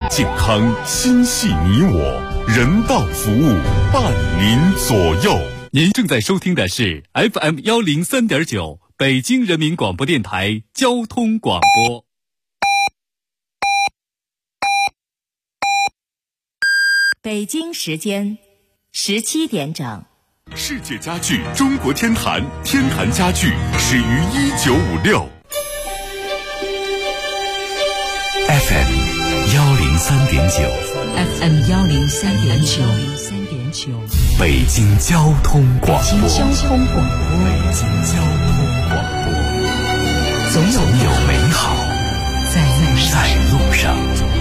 健康心系你我，人道服务伴您左右。 您正在收听的是 FM103.9 北京人民广播电台交通广播。 北京时间17点整。 世界家具中国天坛，天坛家具始于1956。 FM 103.9 FM 103.9 北京交通广播。 北京交通广播，总有美好在路上。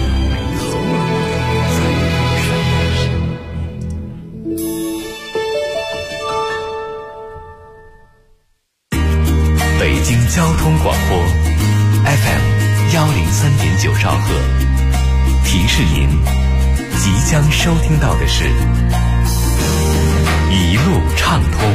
北京交通广播 FM 103.9兆赫，提示您即将收听到的是一路畅通。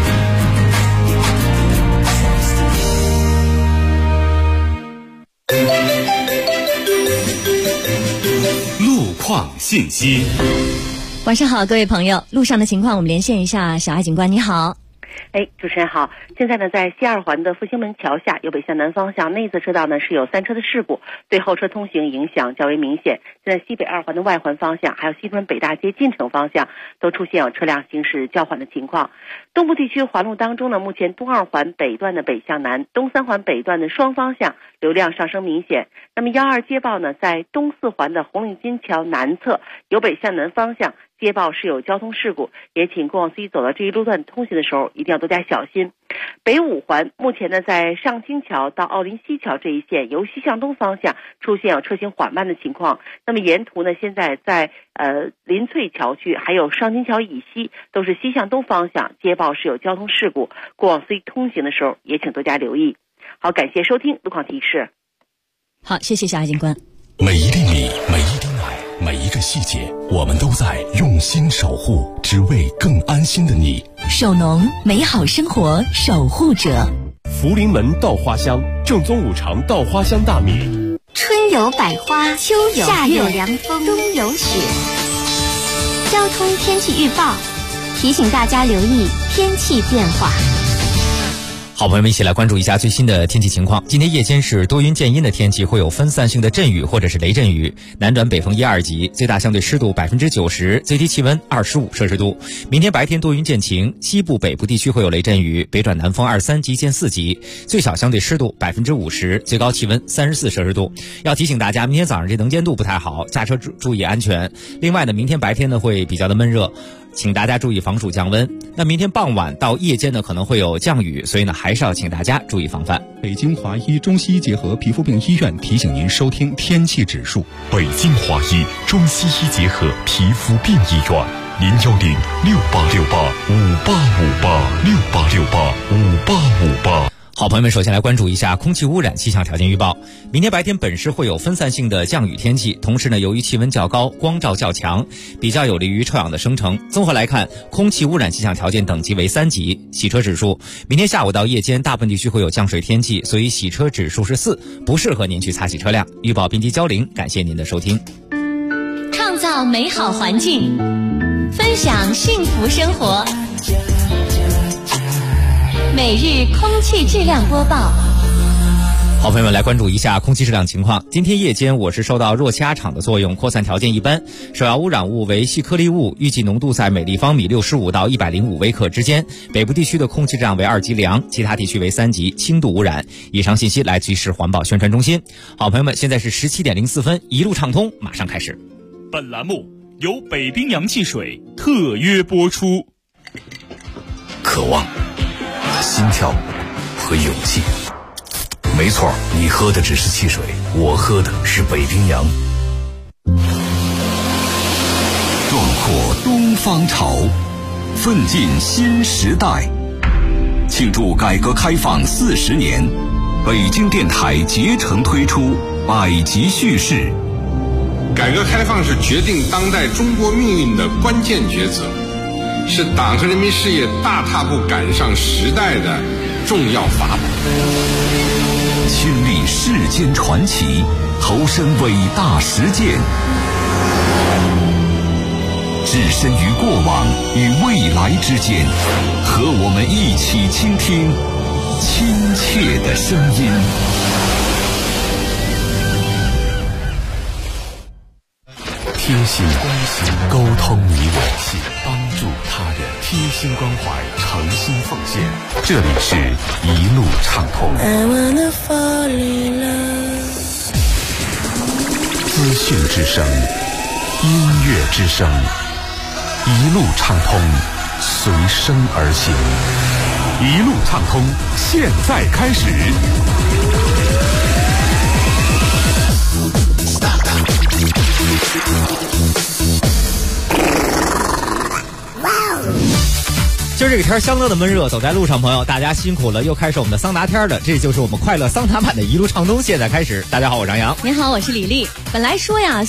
路况信息。 晚上好，各位朋友，路上的情况我们连线一下小艾警官。你好。 主持人好。现在呢，在西二环的复兴门桥下，由北向南方向内侧车道呢是有3车的事故，对后车通行影响较为明显。现在西北二环的外环方向，还有西屯北大街进城方向，都出现有车辆行驶较缓的情况。东部地区环路当中呢，目前东二环北段的北向南、东三环北段的双方向流量上升明显。那么12接报呢，在东四环的红领巾桥南侧，由北向南方向接报是有交通事故，也请过往司机走到这一路段通行的时候一定要多加小心。北五环目前呢，在上清桥到奥林西桥这一线，由西向东方向出现有车行缓慢的情况。那么沿途呢，现在在林翠桥区还有上清桥以西都是西向东方向接报是有交通事故，过往司机通行的时候也请多加留意。好，感谢收听路况提示。 好，谢谢小艾警官。 每一粒米，每一滴奶，每一个细节，我们都在用心守护，只为更安心的你。 守农，美好生活守护者。 福临门稻花香，正宗五常稻花香大米。 春有百花，秋有夏有凉风，冬有雪。交通天气预报提醒大家留意天气变化。 好，朋友们一起来关注一下最新的天气情况。今天夜间是多云见阴的天气，会有分散性的阵雨或者是雷阵雨，南转北风1、2级，最大相对湿度90%，最低气温25摄氏度。明天白天多云见晴，西部北部地区会有雷阵雨，北转南风2、3级见4级，最小相对湿度50%，最高气温34摄氏度。要提醒大家，明天早上这能见度不太好，驾车注意安全。另外呢，明天白天呢会比较的闷热，请大家注意防暑降温。那明天傍晚到夜间呢可能会有降雨，所以呢还是要请大家注意防范。 北京华医中西医结合皮肤病医院提醒您收听天气指数。 北京华医中西医结合皮肤病医院，0106868585858，688585858。 好，朋友们，首先来关注一下空气污染气象条件预报。明天白天本市会有分散性的降雨天气，同时呢，由于气温较高，光照较强，比较有利于臭氧的生成。综合来看，空气污染气象条件等级为3级。洗车指数，明天下午到夜间大部分地区会有降水天气，所以洗车指数是4，不适合您去擦洗车辆。预报编辑焦玲，感谢您的收听。 创造美好环境，分享幸福生活。每日空气质量播报。 好，朋友们来关注一下空气质量情况。今天夜间我市受到弱气压场的作用，扩散条件一般，首要污染物为细颗粒物，预计浓度在每立方米65到105微克之间。北部地区的空气质量为2级良，其他地区为3级轻度污染。以上信息来自于市环保宣传中心。好，朋友们，现在是17点04分，一路畅通马上开始。 本栏目由北冰洋汽水特约播出。 渴望、心跳和勇气。没错，你喝的只是汽水，我喝的是北冰洋。壮阔东方潮，奋进新时代。庆祝改革开放40年，北京电台竭诚推出百集叙事。 改革开放是决定当代中国命运的关键抉择，是党和人民事业大踏步赶上时代的重要法宝。 亲历世间传奇，投身伟大实践，置身于过往与未来之间，和我们一起倾听亲切的声音。 贴心关心，沟通你我，帮助他人，贴心关怀，诚心奉献。这里是一路畅通。资讯之声，音乐之声，一路畅通，随声而行。一路畅通，现在开始。 今儿这个天相当的闷热，走在路上朋友大家辛苦了，又开始我们的桑拿天了，这就是我们快乐桑拿版的一路畅通，现在开始。大家好，我是杨洋。 您好，我是李丽。本来说呀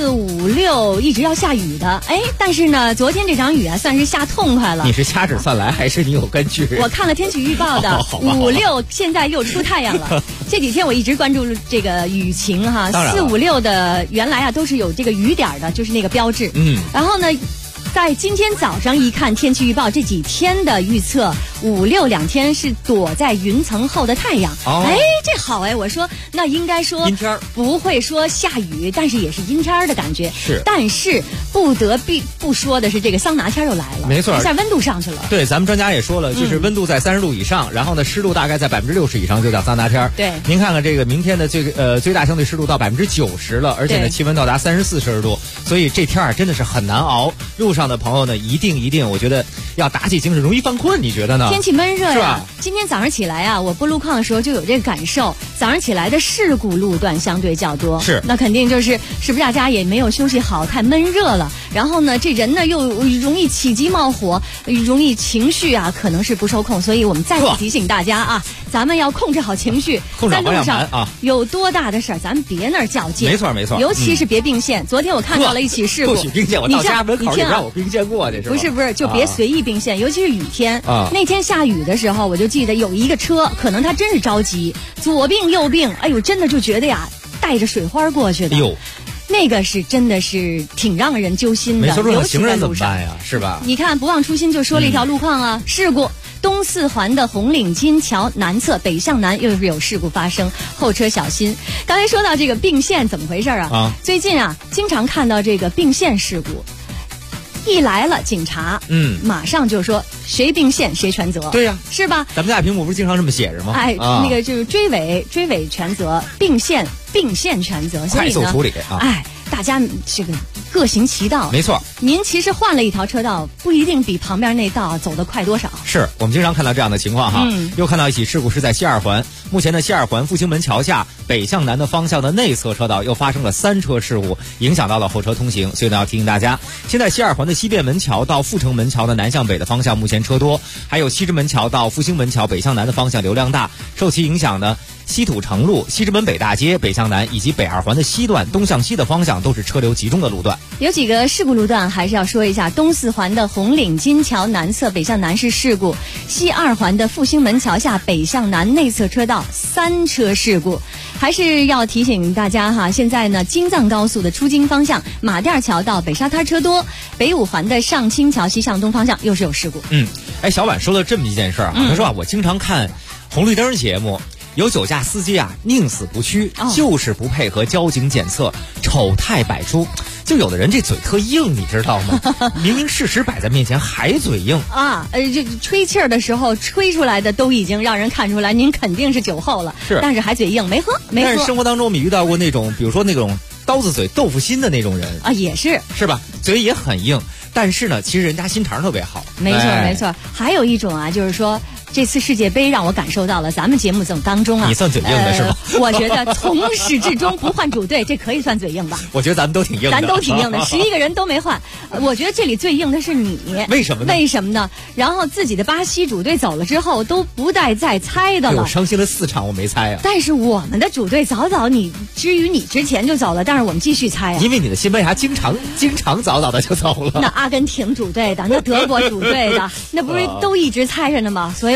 4、5、6一直要下雨的，但是呢昨天这场雨啊算是下痛快了。 你是掐指算来还是你有根据？ 我看了天气预报的，5、6现在又出太阳了。这几天我一直关注这个雨情哈，4、5、6的原来啊都是有这个雨点的，就是那个标志。然后呢在今天早上一看天气预报，这几天的预测5、6两天是躲在云层后的太阳。这好我说那应该说阴天， 不会说下雨，但是也是阴天的感觉。 是， 但是不得不说的是，这个桑拿天又来了。 没错， 一下温度上去了。 对，咱们专家也说了，就是温度在30度以上，然后呢湿度大概在60%以上，就叫桑拿天。 对， 您看看这个明天的最大相对湿度到90%了，而且呢气温到达34摄氏度，所以这天真的是很难熬。路上的朋友呢，一定，我觉得要打起精神，容易犯困，你觉得呢？ 天气闷热呀， 是吧？ 今天早上起来啊，我拨路况的时候就有这个感受，早上起来的事故路段相对较多。 是， 那肯定是不是大家也没有休息好，太闷热了。然后呢，这人呢又容易起鸡冒火，容易情绪啊可能是不受控，所以我们再次提醒大家啊，咱们要控制好情绪，在路上啊有多大的事儿，咱们别那儿较劲。 没错， 尤其是别并线。昨天我看到了一起事故， 不许并线，我到家门口你让我并线过去是吧？ 不是，就别随意并线，尤其是雨天。那天下雨的时候，我就记得有一个车，可能他真是着急，左并右并，哎呦，真的就觉得呀，带着水花过去的。那个是真的是挺让人揪心的。 没错，路上行人怎么办呀？是吧？ 你看不忘初心就说了一条路况啊，事故。东四环的红领巾桥南侧北向南又是有事故发生，后车小心。刚才说到这个并线怎么回事啊？最近啊经常看到这个并线事故，一来了警察马上就说谁并线谁全责。 对呀， 是吧？ 咱们大屏幕不是经常这么写着吗？ 那个就是追尾全责，并线全责， 快速处理啊！ 大家这个各行其道。 没错， 您其实换了一条车道，不一定比旁边那道走得快多少。 是我们经常看到这样的情况哈。又看到一起事故是在西二环，目前的西二环复兴门桥下北向南的方向的内侧车道又发生了3车事故，影响到了后车通行，所以呢要提醒大家，现在西二环的西便门桥到阜成门桥的南向北的方向目前车多，还有西直门桥到复兴门桥北向南的方向流量大，受其影响呢，西土城路、西直门北大街北向南以及北二环的西段东向西的方向都是车流集中的路段。 有几个事故路段还是要说一下，东四环的红领巾桥南侧北向南是事故，西二环的复兴门桥下北向南内侧车道3车事故。还是要提醒大家哈，现在呢京藏高速的出京方向马甸桥到北沙滩车多，北五环的上清桥西向东方向又是有事故。 小婉说了这么一件事儿，他说我经常看红绿灯节目，有酒驾司机啊宁死不屈，就是不配合交警检测，丑态百出。就有的人这嘴特硬，你知道吗？明明事实摆在面前还嘴硬啊！这吹气儿的时候吹出来的都已经让人看出来您肯定是酒后了，但是还嘴硬，没喝。 但是生活当中我们遇到过那种，比如说那种刀子嘴豆腐心的那种人啊，也是吧？嘴也很硬，但是呢，其实人家心肠特别好。 没错。还有一种啊，就是说这次世界杯让我感受到了咱们节目当中啊， 你算嘴硬的是吗？ 我觉得从始至终不换主队，这可以算嘴硬吧？ 我觉得咱们都挺硬的， 咱都挺硬的，11个人都没换。我觉得这里最硬的是你， 为什么呢？ 然后自己的巴西主队走了之后，都不带再猜的了。 我伤心了4场，我没猜啊。 但是我们的主队早你之前就走了，但是我们继续猜啊。 因为你的西班牙经常早的就走了。 那阿根廷主队的，那德国主队的，那不是都一直猜着呢吗？所以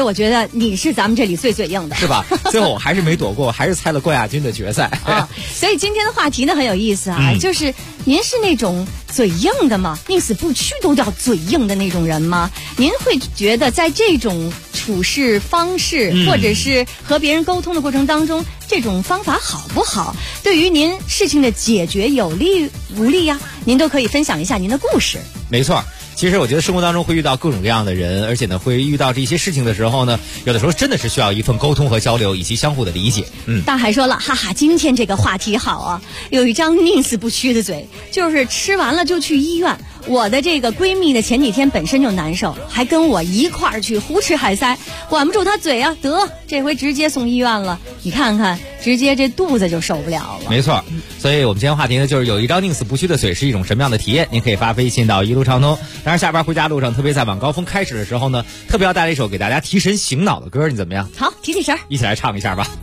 我觉得你是咱们这里最嘴硬的， 是吧？最后我还是没躲过，还是猜了冠亚军的决赛啊。所以今天的话题呢很有意思啊，就是您是那种嘴硬的吗？宁死不屈都叫嘴硬的那种人吗？您会觉得在这种处事方式，或者是和别人沟通的过程当中，这种方法好不好？对于您事情的解决有利无利呀？您都可以分享一下您的故事。 没错。其实我觉得生活当中会遇到各种各样的人，而且呢会遇到这些事情的时候呢，有的时候真的是需要一份沟通和交流，以及相互的理解。 大海说了，哈哈，今天这个话题好啊，有一张宁死不屈的嘴，就是吃完了就去医院。我的这个闺蜜的前几天本身就难受，还跟我一块儿去胡吃海塞，管不住她嘴啊，得这回直接送医院了。你看看，直接这肚子就受不了了。 没错，所以我们今天话题呢，就是有一张宁死不屈的嘴是一种什么样的体验？您可以发微信到一路畅通。当然，下班回家路上，特别在晚高峰开始的时候呢，特别要带来一首给大家提神醒脑的歌，你怎么样？ 好，提神， 一起来唱一下吧。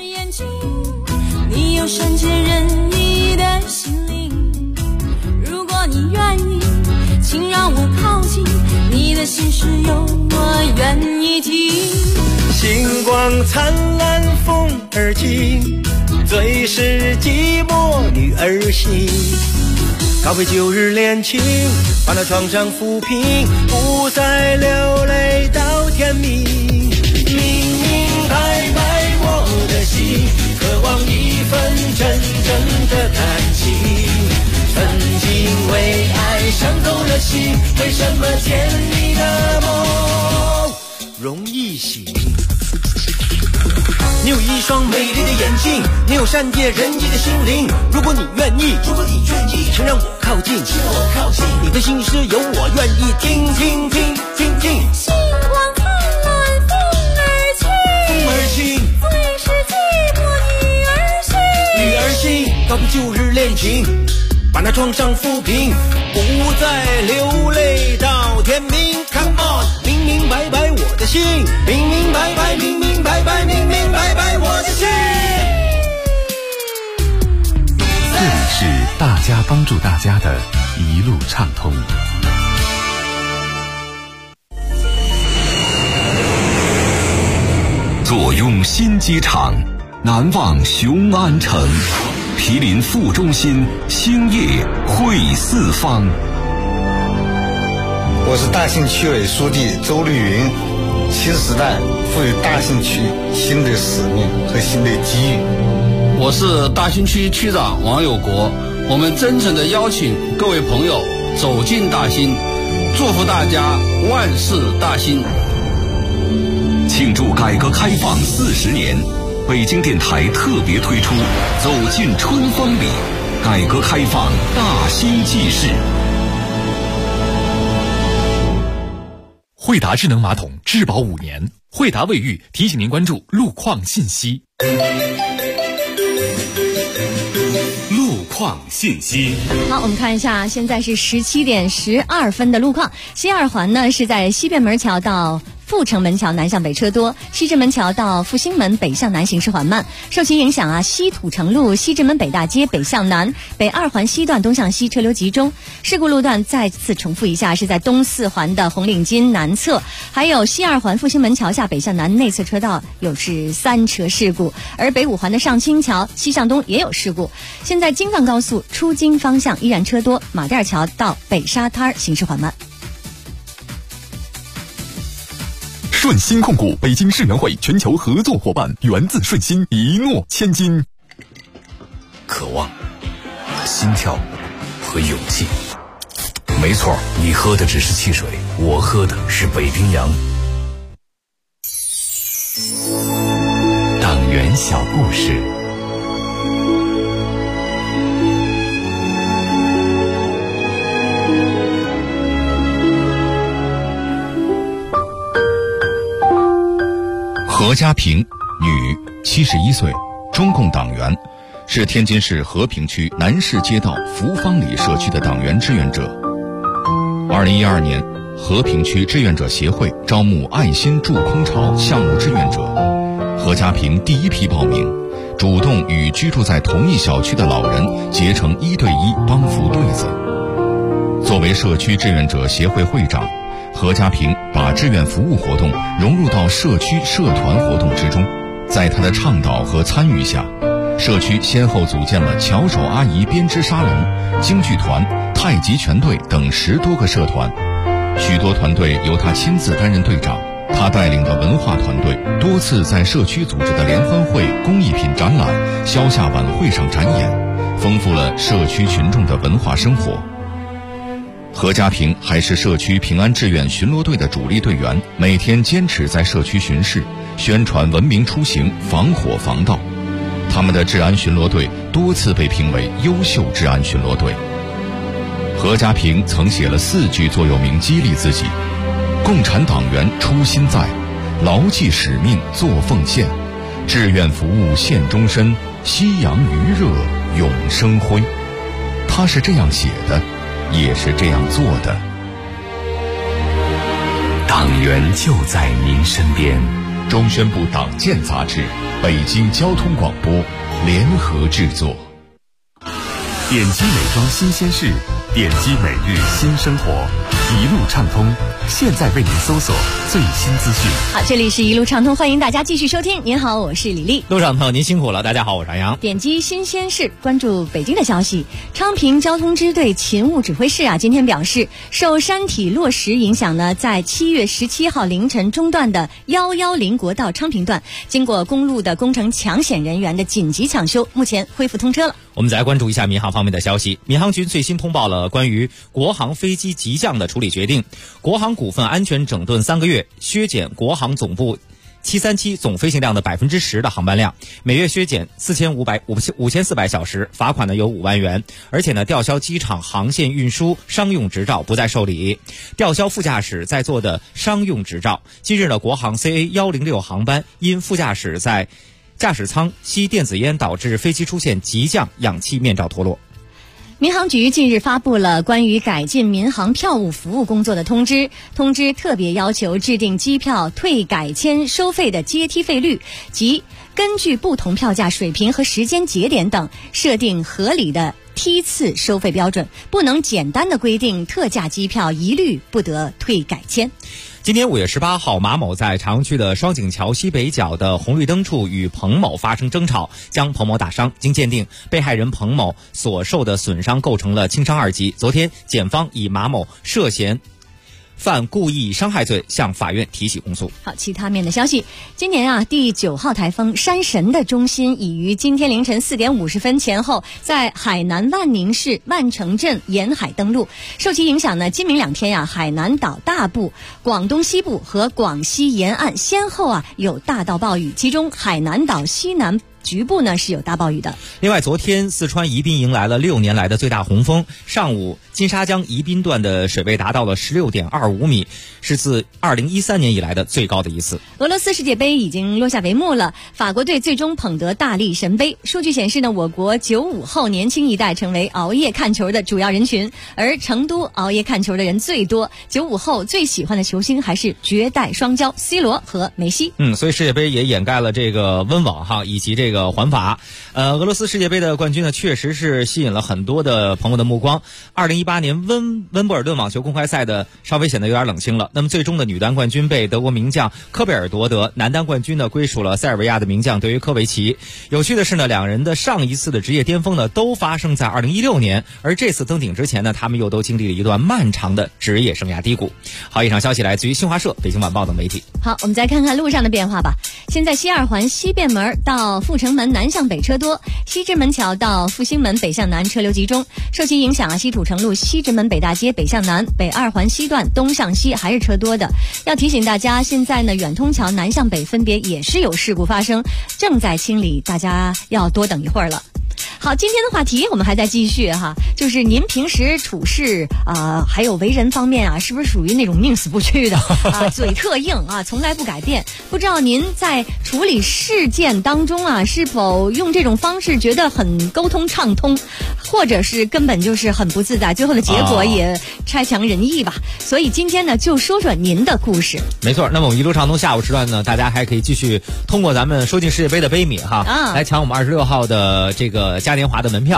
你有善解人意的心灵，如果你愿意，请让我靠近，你的心事有我愿意听。 星光灿烂风儿轻，最是寂寞女儿心。告别旧日恋情，把那创伤抚平，不再流泪到天明。明明白白我的心，渴望一份真正的感情。曾经为爱伤透了心，为什么甜蜜的梦容易醒？你有一双美丽的眼睛，你有善解人意的心灵。如果你愿意，请让我靠近，你的心事有我愿意听。 星光灿烂风儿轻，最是寂寞女儿心。 告别旧日恋情，把那创伤抚平，不再流泪到天明。 Come on， 明明白白我的心，明明白白，明明白白，明明白白我的心。 这里是大家帮助大家的一路畅通。 坐拥新机场，难忘雄安城。毗邻副中心，兴业汇四方。 我是大兴区委书记周绿云。新时代赋予大兴区新的使命和新的机遇。 我是大兴区区长王有国。我们真诚地邀请各位朋友走进大兴，祝福大家万事大兴。 庆祝改革开放40年。 北京电台特别推出《走进春风里》，改革开放大兴纪事。 惠达智能马桶质保5年，惠达卫浴提醒您关注路况信息。路况信息。 好，我们看一下，现在是17点12分的路况。西二环呢是在西便门桥到 阜成门桥南向北车多，西直门桥到复兴门北向南行驶缓慢。受其影响啊，西土城路西直门北大街北向南、北2环西段东向西车流集中。事故路段再次重复一下，是在东4环的红领巾南侧，还有西2环复兴门桥下北向南内侧车道有是3车事故，而北5环的上清桥西向东也有事故。现在京藏高速出京方向依然车多，马甸桥到北沙滩行驶缓慢。 顺鑫控股北京世园会全球合作伙伴，源自顺鑫，一诺千金。 渴望、心跳和勇气。没错，你喝的只是汽水，我喝的是北冰洋。 党员小故事。 何家平，女，71岁，中共党员，是天津市和平区南市街道福芳里社区的党员志愿者。2012年，和平区志愿者协会招募爱心助空巢项目志愿者，何家平第一批报名，主动与居住在同一小区的老人结成1对1帮扶对子。作为社区志愿者协会会长， 何家坪把志愿服务活动融入到社区社团活动之中，在他的倡导和参与下，社区先后组建了巧手阿姨编织沙龙、京剧团、太极拳队等10多个社团，许多团队由他亲自担任队长。他带领的文化团队多次在社区组织的联欢会、工艺品展览、消夏晚会上展演，丰富了社区群众的文化生活。何家坪还是社区平安志愿巡逻队的主力队员，每天坚持在社区巡视，宣传文明出行、防火防盗。他们的治安巡逻队多次被评为优秀治安巡逻队。何家坪曾写了4句座右铭激励自己：共产党员初心在，牢记使命做奉献，志愿服务献终身，夕阳余热永生辉。他是这样写的，也是这样做的。 党员就在您身边。 中宣部党建杂志、北京交通广播联合制作。 点击美妆新鲜事，点击每日新生活，一路畅通，现在为您搜索最新资讯。 好，这里是一路畅通，欢迎大家继续收听。您好，我是李丽。 路上朋友您辛苦了，大家好，我是杨洋。 点击新鲜事，关注北京的消息。昌平交通支队勤务指挥室今天表示，受山体落石影响呢，在7月17号凌晨中断的110国道昌平段，经过公路的工程抢险人员的紧急抢修，目前恢复通车了。 我们再来关注一下民航方面的消息。民航局最新通报了关于国航飞机急降的处理决定，国航股份安全整顿3个月，削减国航总部737总飞行量的10%的航班量，每月削减5400小时，罚款呢有5万元，而且呢吊销机场航线运输商用执照不再受理，吊销副驾驶在座的商用执照。今日呢，国航 CA106 航班因副驾驶在驾驶舱吸电子烟导致飞机出现急降，氧气面罩脱落。 民航局近日发布了关于改进民航票务服务工作的通知，通知特别要求制定机票退改签收费的阶梯费率，即根据不同票价水平和时间节点等设定合理的梯次收费标准，不能简单的规定特价机票一律不得退改签。 今年5月18号，马某在朝阳区的双井桥西北角的红绿灯处与彭某发生争吵，将彭某打伤。经鉴定，被害人彭某所受的损伤构成了轻伤2级。昨天，检方以马某涉嫌犯故意伤害罪向法院提起公诉。 好，其他面的消息，今年第9号台风山神的中心已于今天凌晨4点50分前后在海南万宁市万城镇沿海登陆。受其影响呢，今明2天海南岛大部、广东西部和广西沿岸先后有大到暴雨，其中海南岛西南局部呢是有大暴雨的。 另外，昨天四川宜宾迎来了6年来的最大洪峰，上午金沙江宜宾段的水位达到了16.25米，是自2013年以来的最高的一次。 俄罗斯世界杯已经落下帷幕了，法国队最终捧得大力神杯。数据显示呢，我国95后年轻一代成为熬夜看球的主要人群，而成都熬夜看球的人最多，95后最喜欢的球星还是绝代双骄 C 罗和梅西。 所以世界杯也掩盖了这个温网以及这个环法。俄罗斯世界杯的冠军呢，确实是吸引了很多的朋友的目光。2018年温布尔顿网球公开赛的稍微显得有点冷清了。那么最终的女单冠军被德国名将科贝尔夺得，男单冠军呢归属了塞尔维亚的名将德约科维奇。有趣的是呢，两人的上一次的职业巅峰呢都发生在2016年，而这次登顶之前呢，他们又都经历了一段漫长的职业生涯低谷。好，以上消息来自于新华社、北京晚报等媒体。 好，我们再看看路上的变化吧。现在西二环西便门到阜成门南向北车多，西直门桥到复兴门北向南车流集中。受其影响西土城路西直门北大街北向南、北二环西段东向西还是车多的。要提醒大家，现在呢远通桥南向北分别也是有事故发生，正在清理，大家要多等一会儿了。好，今天的话题我们还在继续就是您平时处事还有为人方面是不是属于那种宁死不屈的嘴特硬从来不改变？不知道您在处理事件当中是否用这种方式觉得很沟通畅通，或者是根本就是很不自在，最后的结果也差强人意吧。所以今天呢，就说说您的故事。 没错，那么我们一路畅通下午时段呢，大家还可以继续通过咱们说进世界杯的杯米来抢我们26号的这个嘉年华的门票。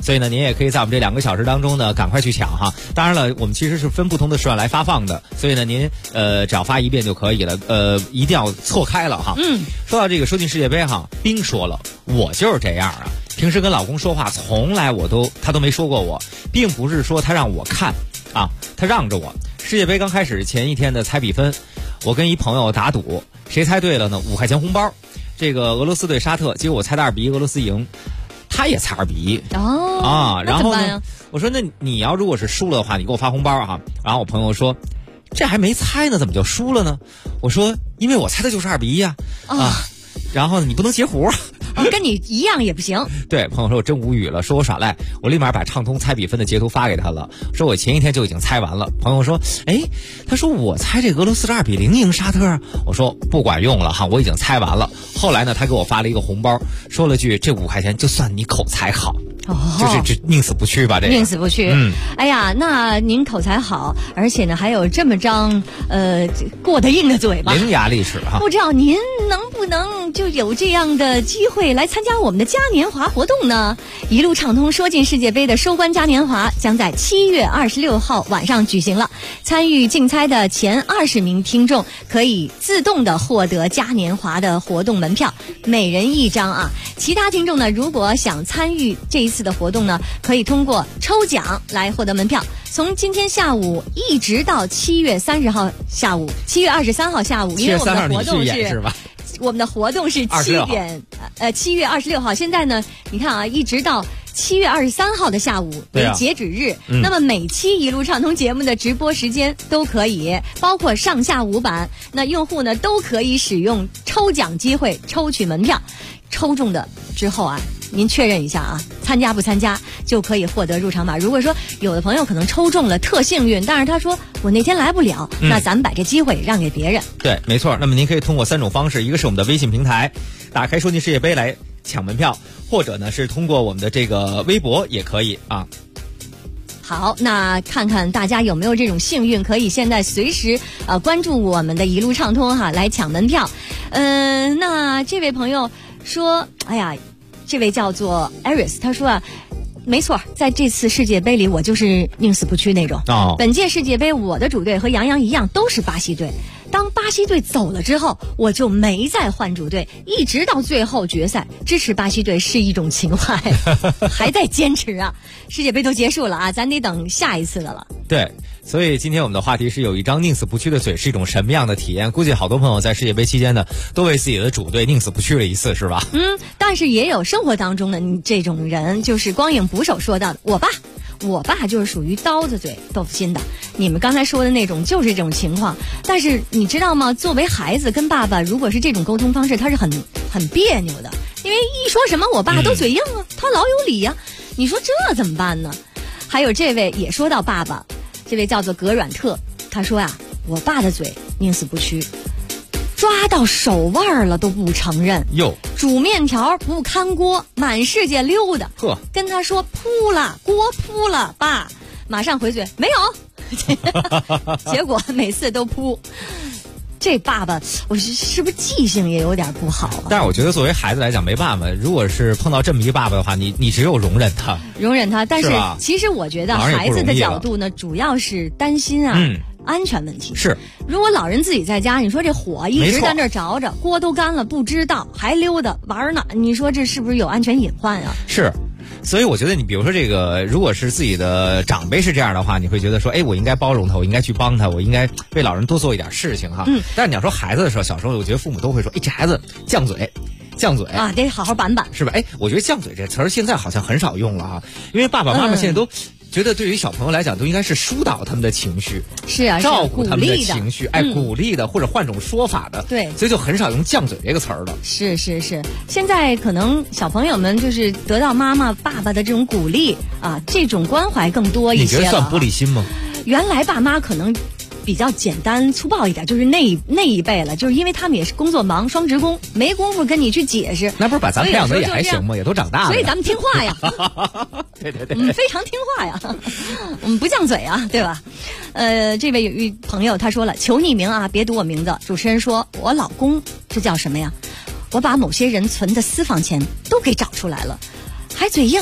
所以呢，您也可以在我们这2个小时当中呢，赶快去抢哈。当然了，我们其实是分不同的时段来发放的，所以呢，您只要发一遍就可以了，一定要错开了哈。说到这个收进世界杯哈，冰说了，我就是这样啊，平时跟老公说话从来他都没说过我，并不是说他让我看啊，他让着我。世界杯刚开始前一天的猜比分，我跟一朋友打赌，谁猜对了呢？5块钱红包。这个俄罗斯对沙特，结果我猜的2-1，俄罗斯赢，他也猜2-1。然后呢，我说那你要如果是输了的话，你给我发红包啊。然后我朋友说，这还没猜呢，怎么就输了呢？我说因为我猜的就是2-1呀。然后你不能截胡。 跟你一样也不行。 对，朋友说我真无语了，说我耍赖，我立马把畅通猜比分的截图发给他了，说我前一天就已经猜完了。朋友说，他说我猜这俄罗斯是2-0赢沙特。我说不管用了哈，我已经猜完了。后来呢，他给我发了一个红包，说了句这5块钱就算你口才好。就是宁死不屈吧，这个宁死不屈。哎呀，那您口才好，而且呢还有这么张过得硬的嘴巴， 伶牙俐齿哈。 不知道您能不能就有这样的机会来参加我们的嘉年华活动呢？一路畅通说进世界杯的收官嘉年华将在7月26号晚上举行了。参与竞猜的前20名听众可以自动的获得嘉年华的活动门票，每人1张啊。其他听众呢，如果想参与这一次的活动呢，可以通过抽奖来获得门票。从今天下午一直到7月30号下午，7月23号下午，因为我们的活动是我们的活动是7月26号。现在呢，你看啊，一直到7月23号的下午为截止日。那么每期一路畅通节目的直播时间都可以，包括上下午版，那用户呢都可以使用抽奖机会抽取门票。抽中的之后啊，您确认一下啊，参加不参加就可以获得入场码。如果说有的朋友可能抽中了特幸运，但是他说我那天来不了，那咱们把这机会让给别人。 对，没错。那么您可以通过3种方式，一个是我们的微信平台，打开说进世界杯来抢门票，或者呢是通过我们的这个微博也可以啊。 好，那看看大家有没有这种幸运，可以现在随时关注我们的一路畅通哈，来抢门票。那这位朋友说，哎呀，这位叫做 Aris， 他说啊，没错，在这次世界杯里我就是宁死不屈那种。本届世界杯我的主队和杨洋一样都是巴西队，当巴西队走了之后，我就没再换主队，一直到最后决赛，支持巴西队是一种情怀，还在坚持啊！世界杯都结束了啊，咱得等下一次的了。 对，所以今天我们的话题是有一张宁死不屈的嘴是一种什么样的体验？估计好多朋友在世界杯期间呢，都为自己的主队宁死不屈了一次，是吧？ 但是也有生活当中的这种人，就是光影捕手说到的，我爸就是属于刀子嘴豆腐心的，你们刚才说的那种就是这种情况。但是你知道吗？作为孩子跟爸爸，如果是这种沟通方式，他是很别扭的，因为一说什么我爸都嘴硬啊，他老有理呀，你说这怎么办呢？还有这位也说到爸爸，这位叫做格软特，他说呀，我爸的嘴宁死不屈，抓到手腕了都不承认，煮面条不看锅，满世界溜达，跟他说扑了，锅扑了，爸马上回嘴没有，结果每次都扑。这爸爸，我是不是记性也有点不好啊？ 但是我觉得作为孩子来讲没办法，如果是碰到这么一个爸爸的话，你只有容忍他。但是其实我觉得孩子的角度呢，主要是担心啊。安全问题是， 如果老人自己在家，你说这火一直在那着着，锅都干了不知道，还溜达玩呢，你说这是不是有安全隐患啊？ 是，所以我觉得你比如说这个，如果是自己的长辈是这样的话，你会觉得说，我应该包容他，我应该去帮他，我应该为老人多做一点事情哈。但是你要说孩子的时候，小时候我觉得父母都会说，这孩子犟嘴啊， 得好好板是吧？我觉得犟嘴这词儿现在好像很少用了哈，因为爸爸妈妈现在都觉得对于小朋友来讲都应该是疏导他们的情绪， 是啊， 照顾他们的情绪，鼓励的或者换种说法的， 对， 所以就很少用犟嘴这个词儿了。 是，现在可能小朋友们就是得到妈妈爸爸的这种鼓励啊，这种关怀更多一些了。 你觉得算玻璃心吗？ 原来爸妈可能比较简单粗暴一点，就是那一辈了，就是因为他们也是工作忙，双职工，没工夫跟你去解释。 那不是把咱培养的也还行吗？也都长大了， 所以咱们听话呀。 对， 我们非常听话呀，我们不犟嘴啊，对吧？这位有一朋友他说了，求匿名啊，别读我名字。主持人说，我老公这叫什么呀？我把某些人存的私房钱都给找出来了，还嘴硬，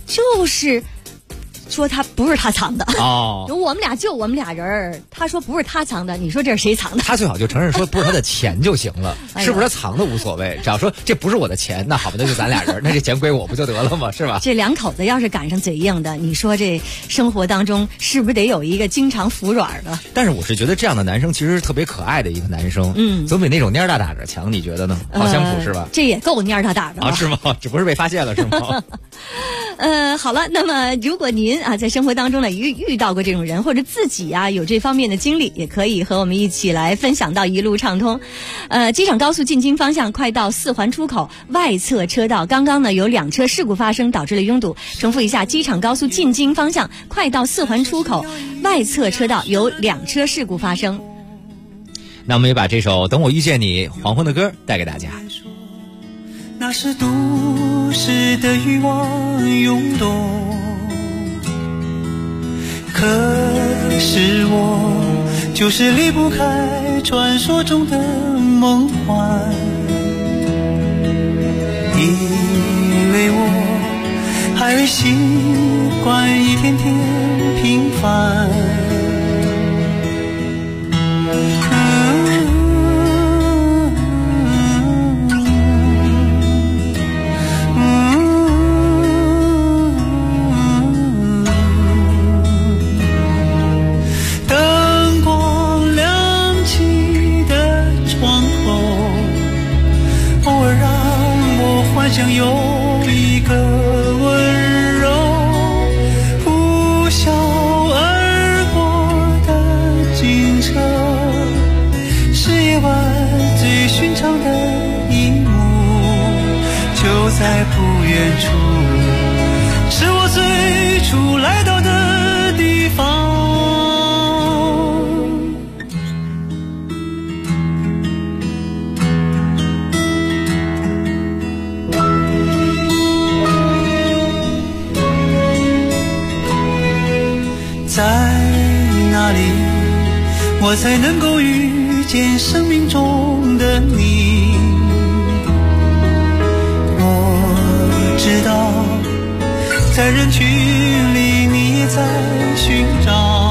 就是说他不是他藏的哦， 我们俩人，他说不是他藏的，你说这是谁藏的？ 他最好就承认说不是他的钱就行了，是不是他藏的无所谓，只要说这不是我的钱，那好吧，那就咱俩人，那这钱归我不就得了吗？是吧？ 这两口子要是赶上嘴硬的，你说这生活当中是不是得有一个经常服软的？ 但是我是觉得这样的男生其实是特别可爱的一个男生，总比那种蔫儿大大的强，你觉得呢？好相处是吧？ 这也够蔫儿大大的啊？是吗？只不过是被发现了是吗？ 好了，那么如果您在生活当中呢遇到过这种人，或者自己有这方面的经历，也可以和我们一起来分享到一路畅通。机场高速进京方向快到4环出口外侧车道，刚刚呢有2车事故发生，导致了拥堵。重复一下，机场高速进京方向快到4环出口外侧车道有2车事故发生。 那我们也把这首《等我遇见你》黄昏的歌带给大家。 那是都市的欲望涌动，可是我就是离不开传说中的梦幻，因为我还未习惯一天天平凡。想有一个温柔呼啸而过的警车，是夜晚最寻常的一幕，就在不远处，是我最初来到的地方。在哪里我才能够遇见生命中的你？我知道在人群里你也在寻找，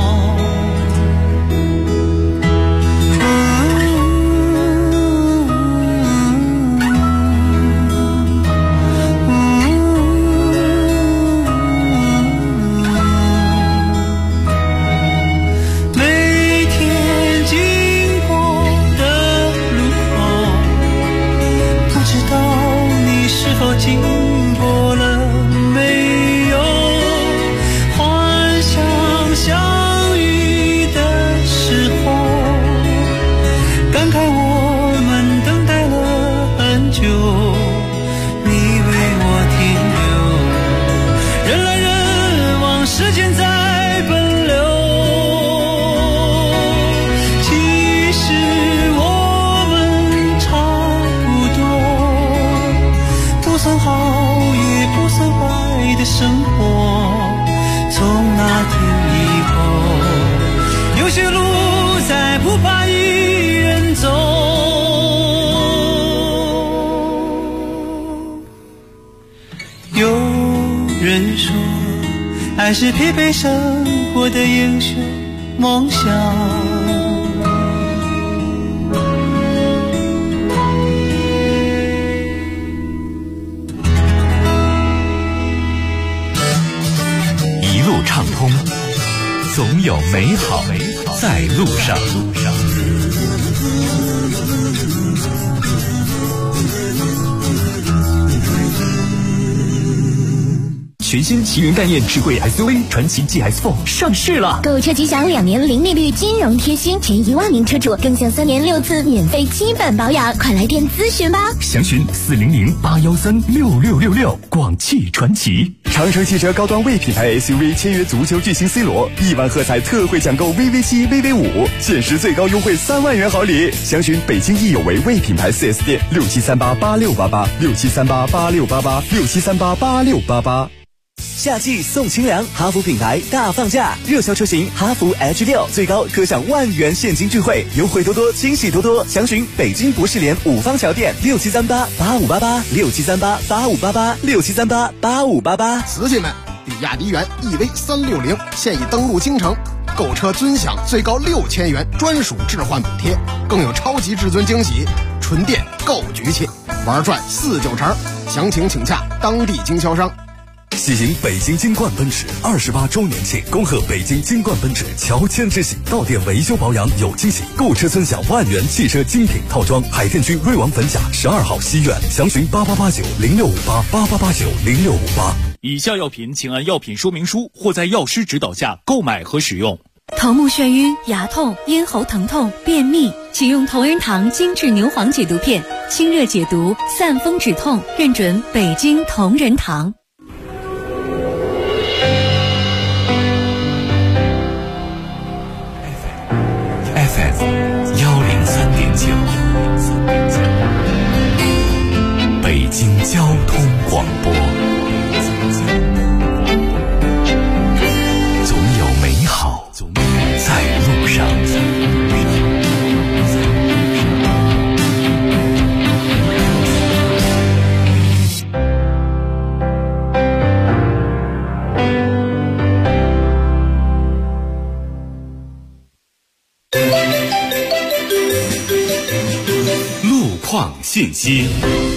经过了没有？幻想相遇的时候，感慨我们等待了很久，你为我停留，人来人往，时间在奔流。其实我们差不多，不算好也不算坏的生活，从那天以后，有些路再不怕一人走。有人说爱是匹配生活的英雄梦想， 畅通，总有美好在路上。全新奇云概念智慧 SUV 传祺 GS4 上市了， 购车即享2年零利率金融贴心，前1万名车主更享3年6次免费基本保养，快来电咨询吧。 详询400-813-6666，广汽传祺。 长城汽车高端魏品牌 SUV 签约足球巨星 C 罗，1万喝彩特惠抢购 VV7、VV5，限时最高优惠3万元好礼。详询北京益有为魏品牌 4S 店，67388688，67388688，67388688。 夏季送清凉，哈弗品牌大放价，热销车型哈弗 H6最高可享10000元现金钜惠，优惠多多，惊喜多多。详询北京博士联五方桥店，67388588，67388588，67388588。 瓷器们比亚迪元 EV360，现已登陆京城，购车尊享最高6000元专属置换补贴，更有超级至尊惊喜，纯电够局气，玩转49成。详情请洽当地经销商。 喜迎北京金冠奔驰28周年庆，恭贺北京金冠奔驰乔迁之喜，到店维修保养有惊喜，购车尊享万元汽车精品套装。海淀区瑞王粉甲12号西苑，详询8889065888890658。 以下药品请按药品说明书或在药师指导下购买和使用。 头目眩晕、牙痛、咽喉疼痛、便秘，请用同仁堂精致牛黄解毒片，清热解毒，散风止痛，认准北京同仁堂。 FM 103.9，北京交通广播。总有美好在路上。 信息。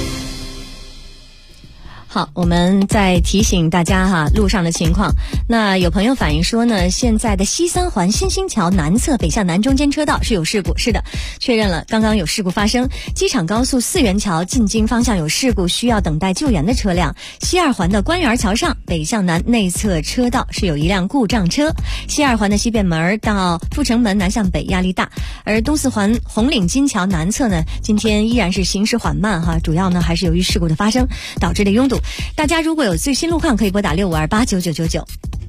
好，我们再提醒大家哈，路上的情况。那有朋友反映说呢，现在的西三环新兴桥南侧北向南中间车道是有事故。是的，确认了，刚刚有事故发生。机场高速四元桥进京方向有事故，需要等待救援的车辆。西二环的官园桥上北向南内侧车道是有一辆故障车。西二环的西便门到阜成门南向北压力大，而东四环红岭金桥南侧呢，今天依然是行驶缓慢哈，主要呢还是由于事故的发生导致的拥堵。大家如果有最新路况，可以拨打65289999。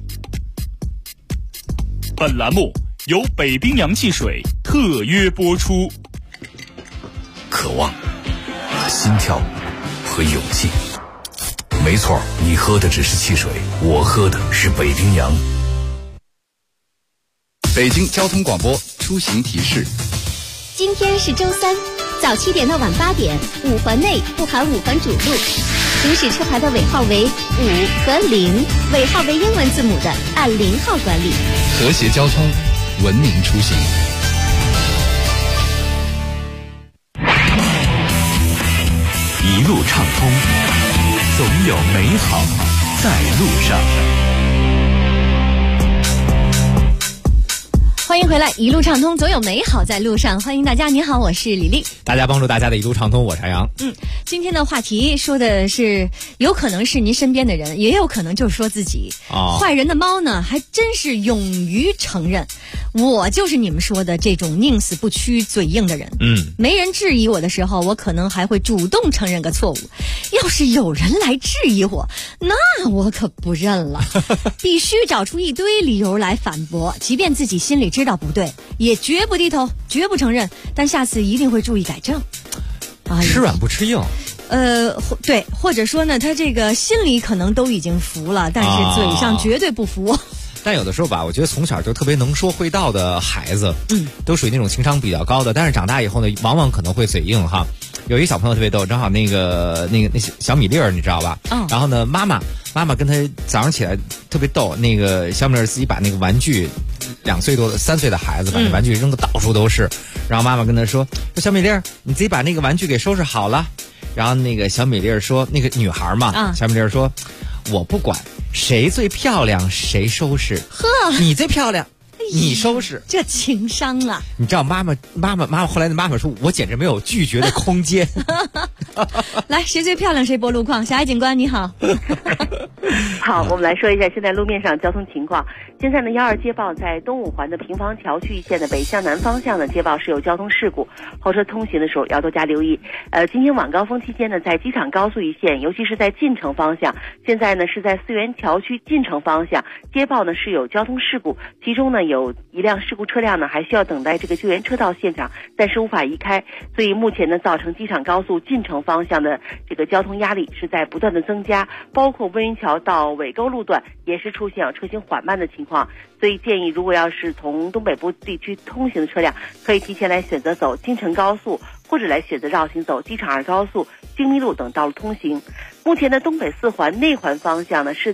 本栏目由北冰洋汽水特约播出。 渴望、心跳和勇气。没错，你喝的只是汽水，我喝的是北冰洋。 北京交通广播出行提示： 今天是周三，早7点到晚8点，5环内不含5环主路。行驶车牌的尾号为5和0，尾号为英文字母的按0号管理。 和谐交通，文明出行。 一路畅通，总有美好在路上。 欢迎回来，一路畅通，总有美好在路上。欢迎大家，你好，我是李丽。 大家帮助大家的一路畅通，我是杨。 今天的话题说的是，有可能是您身边的人，也有可能就是说自己。坏人的猫呢，还真是勇于承认，我就是你们说的这种宁死不屈、嘴硬的人。没人质疑我的时候，我可能还会主动承认个错误。要是有人来质疑我，那我可不认了，必须找出一堆理由来反驳，即便自己心里知道不对，也绝不低头，绝不承认，但下次一定会注意改正。 吃软不吃硬。 对，或者说呢，他这个心里可能都已经服了，但是嘴上绝对不服。 但有的时候吧，我觉得从小就特别能说会道的孩子，都属于那种情商比较高的，但是长大以后呢，往往可能会嘴硬哈。有一小朋友特别逗，正好那小米粒儿，你知道吧？然后呢，妈妈跟他早上起来特别逗，那个小米粒儿自己把那个玩具，2岁多的3岁的孩子把那玩具扔得到处都是，然后妈妈跟他说：“小米粒儿，你自己把那个玩具给收拾好了。”然后那个小米粒儿说：“那个女孩嘛，小米粒儿说，我不管谁最漂亮谁收拾，你最漂亮。”你收拾， 这情商啊！ 你知道妈妈后来的妈妈说，我简直没有拒绝的空间。 来，谁最漂亮谁播路况。小爱警官你好。 好，我们来说一下现在路面上交通情况。现在呢，12街报在东五环的平房桥区域线的北向南方向的街报是有交通事故，后车通行的时候要多加留意。今天晚高峰期间呢，在机场高速一线，尤其是在进城方向，现在呢是在四元桥区进城方向，街报呢是有交通事故，其中呢有一辆事故车辆呢还需要等待这个救援车到现场，暂时无法移开，所以目前呢造成机场高速进城方向的这个交通压力是在不断的增加，包括温榆桥到尾沟路段也是出现车行缓慢的情况，所以建议如果要是从东北部地区通行的车辆，可以提前来选择走京承高速，或者来选择绕行走机场2高速、京密路等道路通行。目前的东北4环内环方向呢是在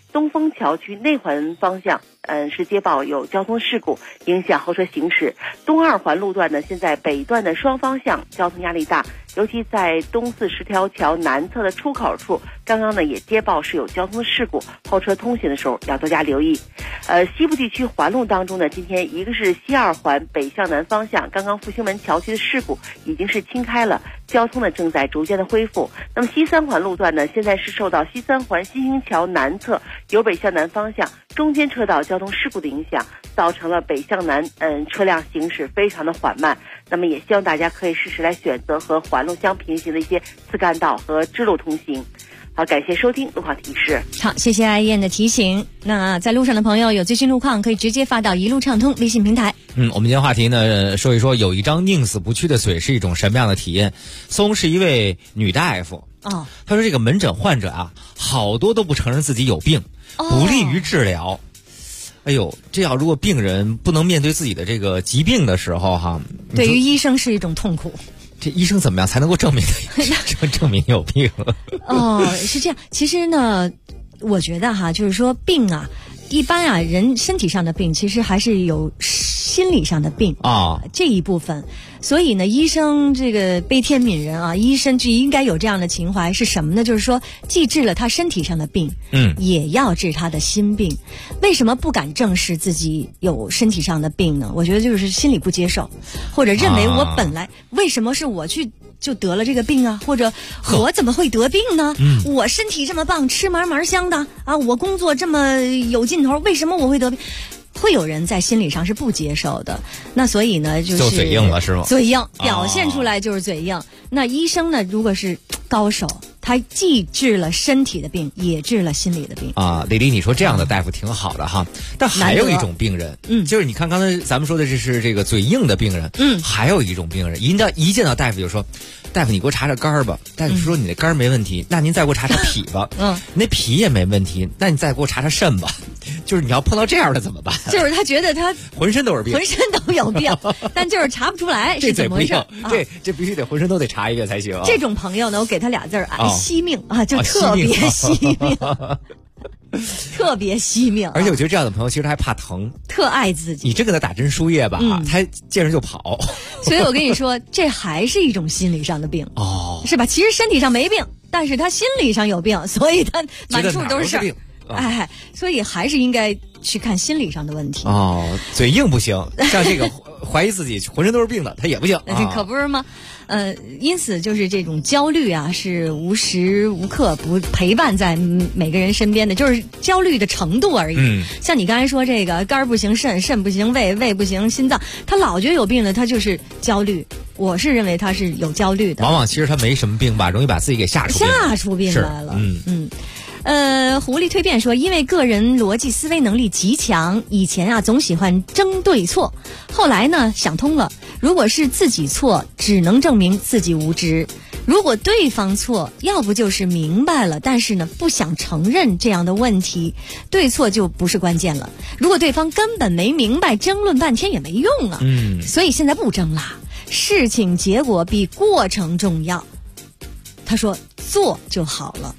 东风桥区内环方向，是接报有交通事故，影响后车行驶。东二环路段呢，现在北段的双方向交通压力大，尤其在东四十条桥南侧的出口处，刚刚呢也接报是有交通事故，后车通行的时候要多加留意。西部地区环路当中呢，今天一个是西二环北向南方向，刚刚复兴门桥区的事故已经是清开了，交通呢正在逐渐的恢复。那么西三环路段呢，现在是受到西三环新兴桥南侧由北向南方向中间车道交通事故的影响，造成了北向南车辆行驶非常的缓慢。那么也希望大家可以适时来选择和环路相平行的一些次干道和支路通行。好，感谢收听路况提示。 好，谢谢艾燕的提醒。那在路上的朋友有最新路况，可以直接发到一路畅通微信平台。 我们今天话题呢，说一说有一张宁死不屈的嘴是一种什么样的体验。松是一位女大夫她说这个门诊患者啊，好多都不承认自己有病，不利于治疗。哎呦，这要如果病人不能面对自己的这个疾病的时候哈， 对于医生是一种痛苦。 这医生怎么样才能够证明有病？ 是这样。其实呢，我觉得哈，就是说病啊，一般啊，人身体上的病其实还是有心理上的病这一部分。所以呢，医生这个悲天悯人啊，医生就应该有这样的情怀，是什么呢？就是说，既治了他身体上的病，也要治他的心病。为什么不敢正视自己有身体上的病呢？我觉得就是心里不接受，或者认为我本来为什么是我去就得了这个病啊？或者我怎么会得病呢？我身体这么棒，吃嘛嘛香的啊，我工作这么有劲头，为什么我会得病？会有人在心理上是不接受的，那所以呢，就是嘴硬了是吗？ 嘴硬表现出来就是嘴硬。那医生呢，如果是高手，他既治了身体的病，也治了心理的病李丽，你说这样的大夫挺好的哈。但还有一种病人，就是你看刚才咱们说的这是这个嘴硬的病人，还有一种病人，一见到大夫就说，大夫你给我查查肝吧。大夫说你的肝没问题，那您再给我查查脾吧。你那脾也没问题，那你再给我查查肾吧。就是你要碰到这样的怎么办？ 就是他觉得他浑身都是病， 浑身都有病，但就是查不出来是怎么回事。 这必须得浑身都得查一遍才行。 这种朋友呢，我给他俩字儿惜命啊，就特别惜命。特别惜命， 而且我觉得这样的朋友其实还怕疼， 特爱自己。 你真给他打针输液吧，他见人就跑。 所以我跟你说，这还是一种心理上的病是吧？其实身体上没病，但是他心理上有病，所以他满处都是事儿。所以还是应该去看心理上的问题。 嘴硬不行，像这个怀疑自己浑身都是病的，他也不行。 可不是吗？因此就是这种焦虑啊，是无时无刻不陪伴在每个人身边的，就是焦虑的程度而已。像你刚才说这个肝不行肾，肾不行胃，胃不行心脏，他老觉得有病的，他就是焦虑。我是认为他是有焦虑的。 往往其实他没什么病吧，容易把自己给吓出病来了。狐狸蜕变说，因为个人逻辑思维能力极强，以前啊总喜欢争对错，后来呢想通了，如果是自己错，只能证明自己无知；如果对方错，要不就是明白了，但是呢不想承认这样的问题，对错就不是关键了。如果对方根本没明白，争论半天也没用啊。所以现在不争啦，事情结果比过程重要。他说做就好了。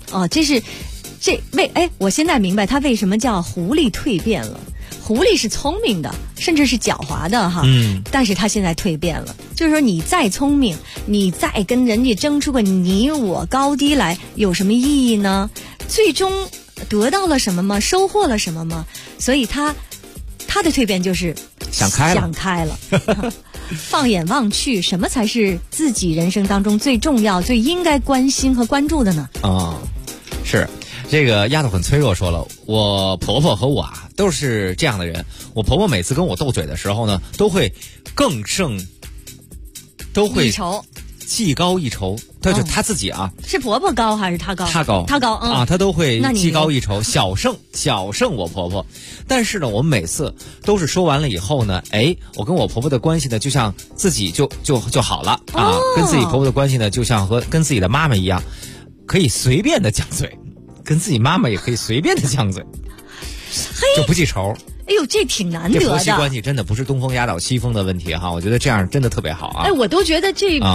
我现在明白他为什么叫狐狸蜕变了。狐狸是聪明的，甚至是狡猾的哈。但是他现在蜕变了，就是说你再聪明，你再跟人家争出个你我高低来，有什么意义呢？最终得到了什么吗？收获了什么吗？所以他的蜕变就是想开了。放眼望去，什么才是自己人生当中最重要、最应该关心和关注的呢？ 是这个丫头很脆弱说了，我婆婆和我都是这样的人。我婆婆每次跟我斗嘴的时候呢，都会技高一筹。她自己是婆婆高还是她高？ 她高她都会技高一筹，小胜我婆婆。但是呢，我们每次都是说完了以后呢，我跟我婆婆的关系呢，就像自己就好了跟自己婆婆的关系呢，就像跟自己的妈妈一样，可以随便的讲嘴，跟自己妈妈也可以随便的讲嘴，就不记仇。 哎呦，这挺难得的。 这婆媳关系真的不是东风压倒西风的问题哈，我觉得这样真的特别好啊。 我都觉得这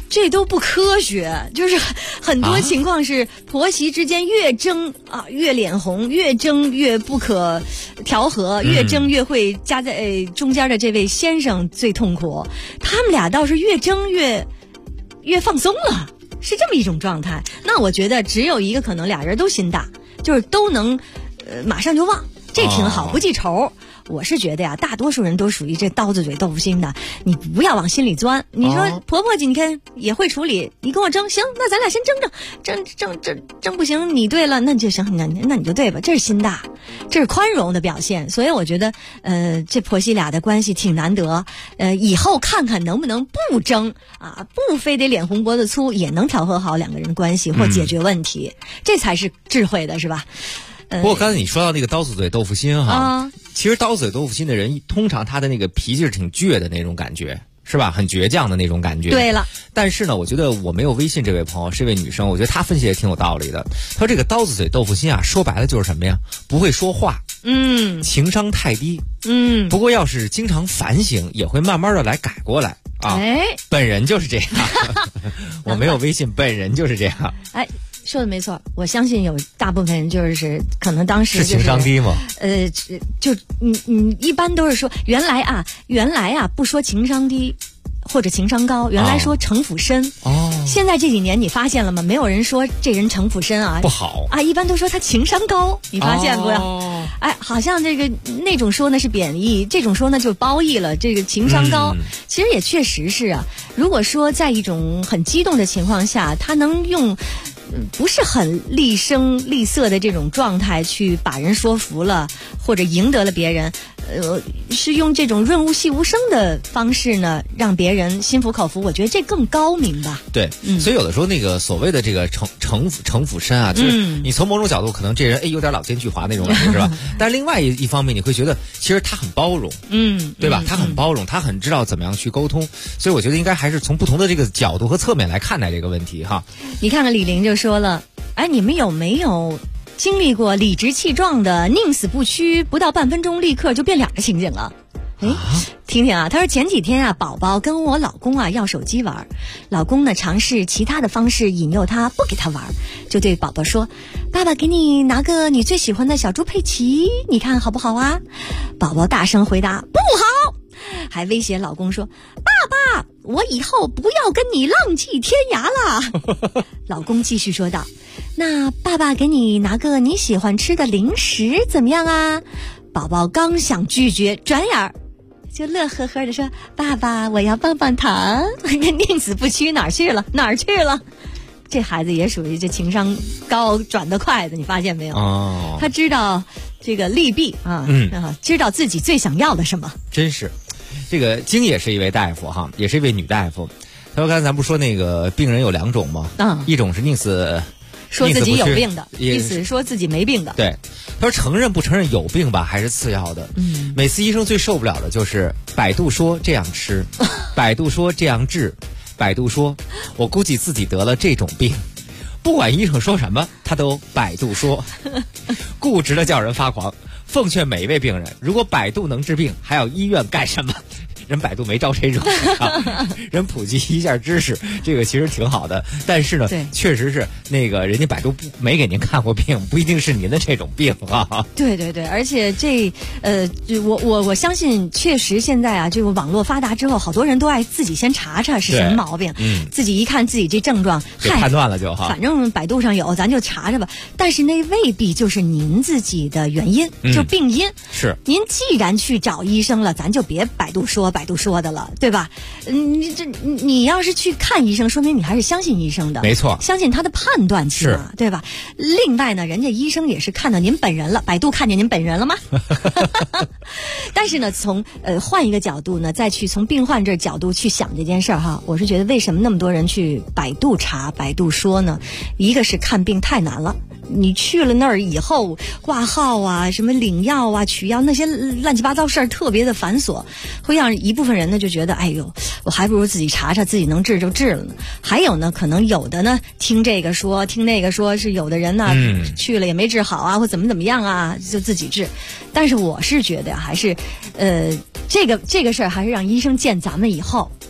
这都不科学，就是很多情况是婆媳之间越争啊越脸红，越争越不可调和，越争越会夹在中间的这位先生最痛苦。他们俩倒是越争越放松了，是这么一种状态。那我觉得只有一个可能，俩人都心大，就是都能马上就忘，这挺好，不记仇。我是觉得呀，大多数人都属于这刀子嘴豆腐心的，你不要往心里钻。你说婆婆今天也会处理，你跟我争，行，那咱俩先争不行，你对了，那就行，那你就对吧，这是心大，这是宽容的表现。所以我觉得这婆媳俩的关系挺难得，以后看看能不能不争啊，不非得脸红脖子粗，也能调和好两个人的关系或解决问题，这才是智慧的，是吧？ 不过刚才你说到那个刀子嘴豆腐心哈，其实刀子嘴豆腐心的人，通常他的那个脾气是挺倔的那种感觉，是吧？很倔强的那种感觉。 对了， 但是呢，我觉得我没有微信这位朋友是一位女生，我觉得她分析也挺有道理的。她说这个刀子嘴豆腐心啊，说白了就是什么呀？不会说话，情商太低，不过要是经常反省，也会慢慢的来改过来啊。本人就是这样，我没有微信，本人就是这样。 说的没错，我相信有大部分人就是可能当时、就是情商低吗？ 就你一般都是说原来啊不说情商低或者情商高，原来说城府深。现在这几年你发现了吗？没有人说这人城府深啊， 不好啊，一般都说他情商高，你发现不？好像这个那种说呢是贬义，这种说呢就褒义了。这个情商高，其实也确实是啊。如果说在一种很激动的情况下，他能用不是很厉声厉色的这种状态去把人说服了，或者赢得了别人，是用这种润物细无声的方式呢，让别人心服口服。我觉得这更高明吧。 对，所以有的时候那个所谓的这个城府深啊，就是你从某种角度可能这人有点老奸巨猾那种感觉是吧？但是另外一方面你会觉得其实他很包容，对吧？他很包容，他很知道怎么样去沟通，所以我觉得应该还是从不同的这个角度和侧面来看待这个问题哈。 你看看李玲就说了，你们有没有经历过理直气壮的宁死不屈，不到半分钟立刻就变脸的情景了？听听啊，他说前几天啊，宝宝跟我老公啊要手机玩，老公呢尝试其他的方式引诱他不给他玩，就对宝宝说：“爸爸给你拿个你最喜欢的小猪佩奇，你看好不好啊？”宝宝大声回答：“不好！”还威胁老公说：“爸爸，我以后不要跟你浪迹天涯了。”老公继续说道：“那爸爸给你拿个你喜欢吃的零食怎么样啊？”宝宝刚想拒绝，转眼就乐呵呵的说：“爸爸，我要棒棒糖。”宁死不屈哪儿去了？这孩子也属于这情商高转得快的，你发现没有？他知道这个利弊啊，知道自己最想要的什么。 真是，这个晶也是一位大夫哈，也是一位女大夫。他说刚才咱不说那个病人有两种吗？一种是宁死说自己有病的，意思说自己没病的。 对，他说承认不承认有病吧，还是次要的。每次医生最受不了的就是百度说这样吃，百度说这样治，百度说我估计自己得了这种病，不管医生说什么，他都百度说，固执的叫人发狂。奉劝每一位病人，如果百度能治病，还要医院干什么？人百度没招谁惹啊，人普及一下知识，这个其实挺好的。但是呢，确实是那个人家百度没给您看过病，不一定是您的这种病啊。 对，而且我相信，确实现在啊，这个网络发达之后，好多人都爱自己先查查是什么毛病，自己一看自己这症状， 给判断了就哈， 反正百度上有，咱就查查吧。但是那未必就是您自己的原因，就病因。 是您既然去找医生了，咱就别百度说的了，对吧？你要是去看医生，说明你还是相信医生的， 没错， 相信他的判断起码，对吧？另外呢，人家医生也是看到您本人了，百度看见您本人了吗？但是呢，从换一个角度呢，再去从病患这角度去想这件事儿哈，我是觉得为什么那么多人去百度查、百度说呢？一个是看病太难了。你去了那儿以后，挂号啊、什么领药啊、取药那些乱七八糟事儿特别的繁琐，会让一部分人呢就觉得，哎呦，我还不如自己查查，自己能治就治了呢。还有呢，可能有的呢听这个说，听那个说，是有的人呢、去了也没治好啊，或怎么样啊，就自己治。但是我是觉得还是，这个事儿还是让医生见咱们以后啊。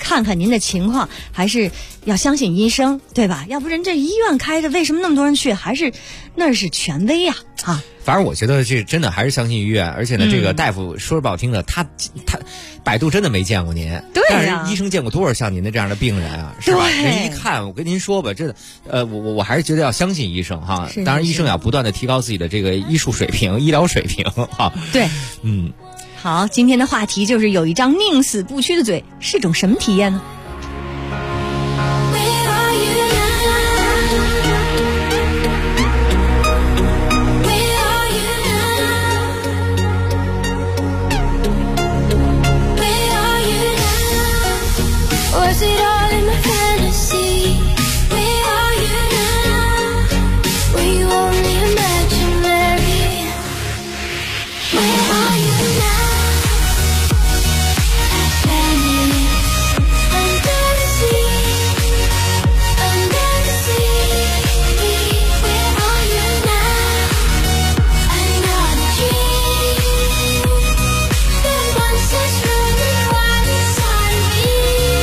看看您的情况，还是要相信医生，对吧？要不然这医院开着，为什么那么多人去？还是那是权威呀，啊！ 反正我觉得这真的还是相信医院，而且呢，这个大夫说不好听的，他百度真的没见过您， 对但是医生见过多少像您的这样的病人啊，是吧？ 对， 人一看，我跟您说吧，真的，我还是觉得要相信医生哈。当然，医生要不断的提高自己的这个医术水平、医疗水平哈。 对，好，今天的话题就是有一张宁死不屈的嘴是种什么体验呢？ Was it all in my fantasy? Where are you now? Were you only imaginary? Where are you now? Venice, under the sea, under the sea. Where are you now? Another dream. The monsters running wild inside me.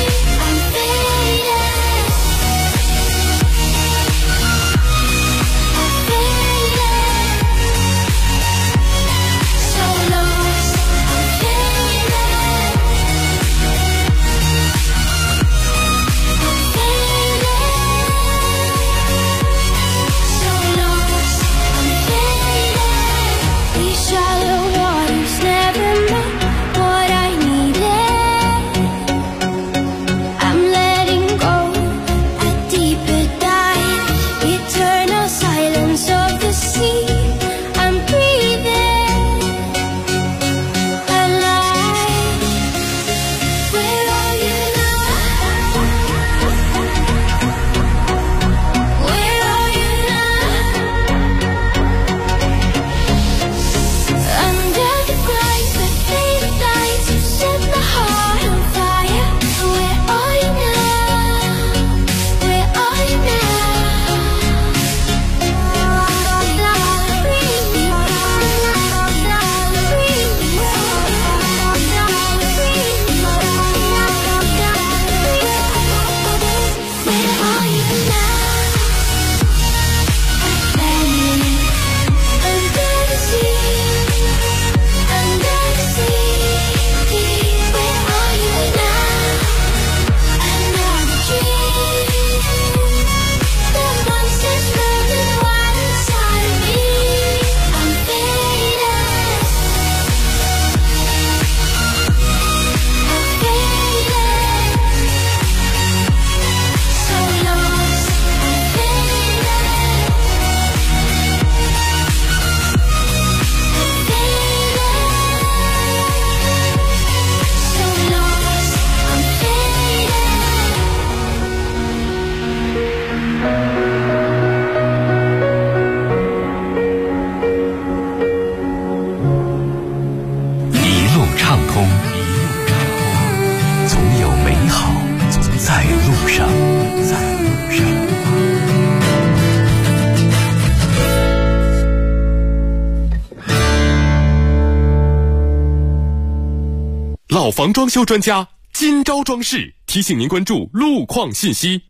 老房装修专家金招装饰提醒您关注路况信息。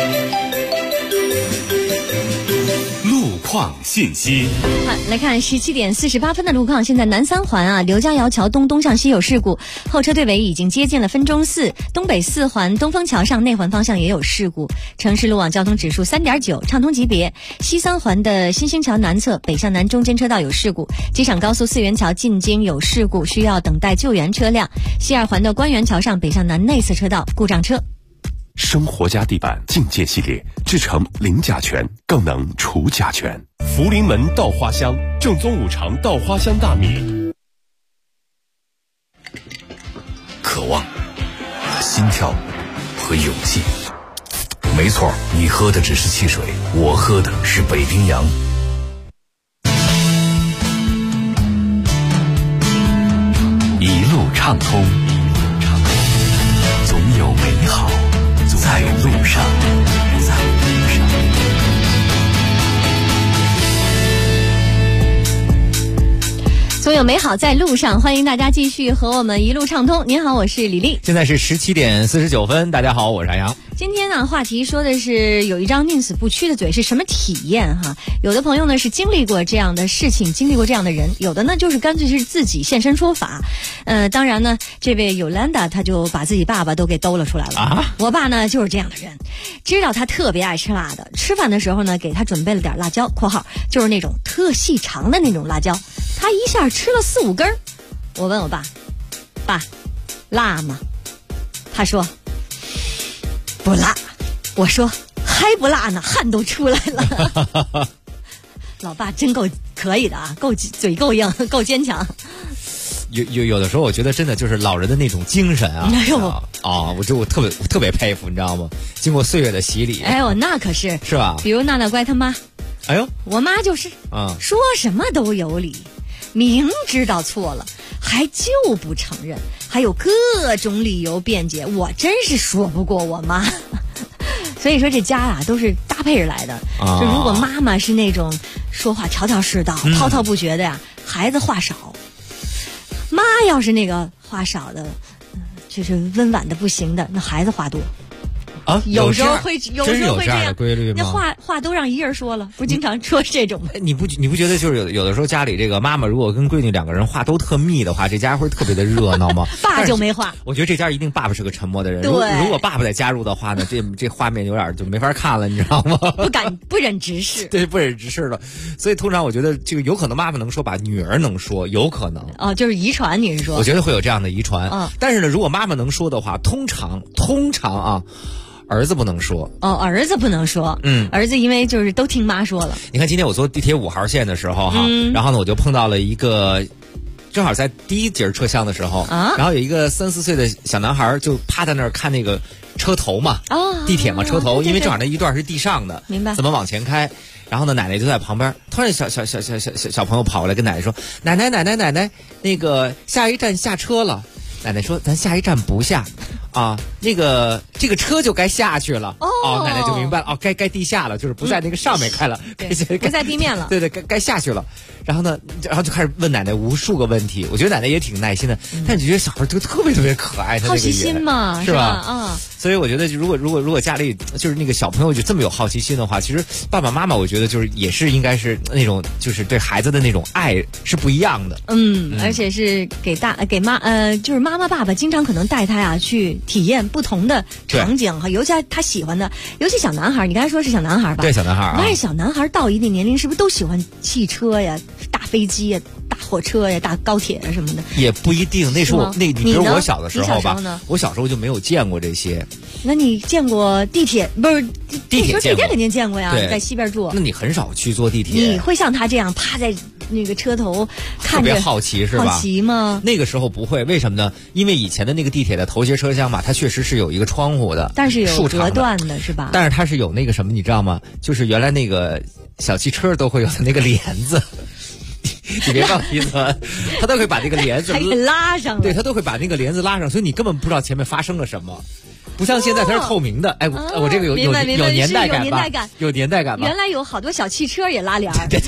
路况信息。 来看17点48分的路况，现在南三环啊，刘家窑桥东向西有事故，后车队尾已经接近了分钟寺，东北四环东风桥上内环方向也有事故，城市路网交通指数3.9，畅通级别。西三环的新兴桥南侧北向南中间车道有事故，机场高速四元桥进京有事故，需要等待救援车辆。西二环的官园桥上北向南内侧车道故障车。 生活家地板境界系列制成零甲醛，更能除甲醛。福临门稻花香正宗五常稻花香大米。 渴望、心跳和勇气。没错，你喝的只是汽水，我喝的是北冰洋。一路畅通，总有美好在路上。 总有美好在路上，欢迎大家继续和我们一路畅通。您好，我是李丽。 现在是17点49分，大家好，我是阿阳。 今天呢，话题说的是有一张宁死不屈的嘴是什么体验哈？有的朋友呢是经历过这样的事情，经历过这样的人，有的呢就是干脆是自己现身说法。当然呢，这位Yolanda他就把自己爸爸都给兜了出来了啊！我爸呢就是这样的人，知道他特别爱吃辣的，吃饭的时候呢给他准备了点辣椒（括号就是那种特细长的那种辣椒），他一下吃了4、5根。我问我爸：“爸，辣吗？”他说：“不辣。”我说：“还不辣呢，汗都出来了。”老爸真够可以的啊，嘴够硬，够坚强。 有的时候我觉得真的就是老人的那种精神啊！哎呦我特别佩服，你知道吗？经过岁月的洗礼， 哎呦那可是吧？ 比如娜娜乖他妈， 哎呦， 我妈就是说什么都有理，明知道错了还就不承认，还有各种理由辩解，我真是说不过我妈。所以说这家啊都是搭配着来的。就如果妈妈是那种说话条条是道、滔滔不绝的呀，孩子话少；妈要是那个话少的，就是温婉的不行的，那孩子话多。 啊， 有时候会这样的规律吗？ 那话都让一人说了，不经常说这种吗？ 你不觉得就是有的时候家里这个妈妈如果跟闺女2个人话都特密的话，这家会特别的热闹吗？ 爸就没话。 我觉得这家一定爸爸是个沉默的人。 对， 如果爸爸再加入的话呢，这画面有点就没法看了，你知道吗？ 不忍直视。 对，不忍直视了。所以通常我觉得这个有可能妈妈能说，把女儿能说，有可能。 哦，就是遗传，你是说？ 我觉得会有这样的遗传。但是呢，如果妈妈能说的话，通常啊。儿子不能说儿子不能说，儿子因为就是都听妈说了。 你看今天我坐地铁5号线的时候哈，然后呢我就碰到了一个，正好在第一节车厢的时候，然后有一个3、4岁的小男孩就趴在那儿看那个车头嘛，地铁嘛车头，因为正好那一段是地上的， 明白？ 怎么往前开？然后呢，奶奶就在旁边，突然小朋友跑过来跟奶奶说：“奶奶，那个下一站下车了。”奶奶说：“咱下一站不下。”啊，这个车就该下去了。奶奶就明白了。该地下了，就是不在那个上面开了， 不在地面了。 对，该下去了。然后呢，就开始问奶奶无数个问题。我觉得奶奶也挺耐心的，但你觉得小孩就特别可爱， 好奇心嘛， 是吧？所以我觉得，如果家里就是那个小朋友就这么有好奇心的话，其实爸爸妈妈我觉得就是也是应该是那种就是对孩子的那种爱是不一样的。 而且是就是妈妈爸爸经常可能带他呀去体验不同的场景哈，尤其他喜欢的，尤其小男孩，你刚才说是小男孩吧？ 对，小男孩。 但是小男孩到一定年龄，是不是都喜欢汽车呀、大飞机呀、大火车呀、大高铁啊什么的？ 也不一定。那时候你比如我小的时候吧，我小时候就没有见过这些。 那你见过地铁？不是地铁肯定见过呀，在西边住。 那你很少去坐地铁。 你会像他这样趴在那个车头看着， 特别好奇是吧？ 好奇吗？ 那个时候不会，为什么呢？因为以前的那个地铁的头节车厢嘛，它确实是有一个窗户的， 但是有隔断的是吧？ 但是它是有那个什么，你知道吗？就是原来那个小汽车都会有的那个帘子。你别放屁了，他都会把那个帘子拉上， 对，他都会把那个帘子拉上，所以你根本不知道前面发生了什么。不像现在它是透明的，哎，我这个有年代感吧？有年代感吧？ 原来有好多小汽车也拉帘儿， 对，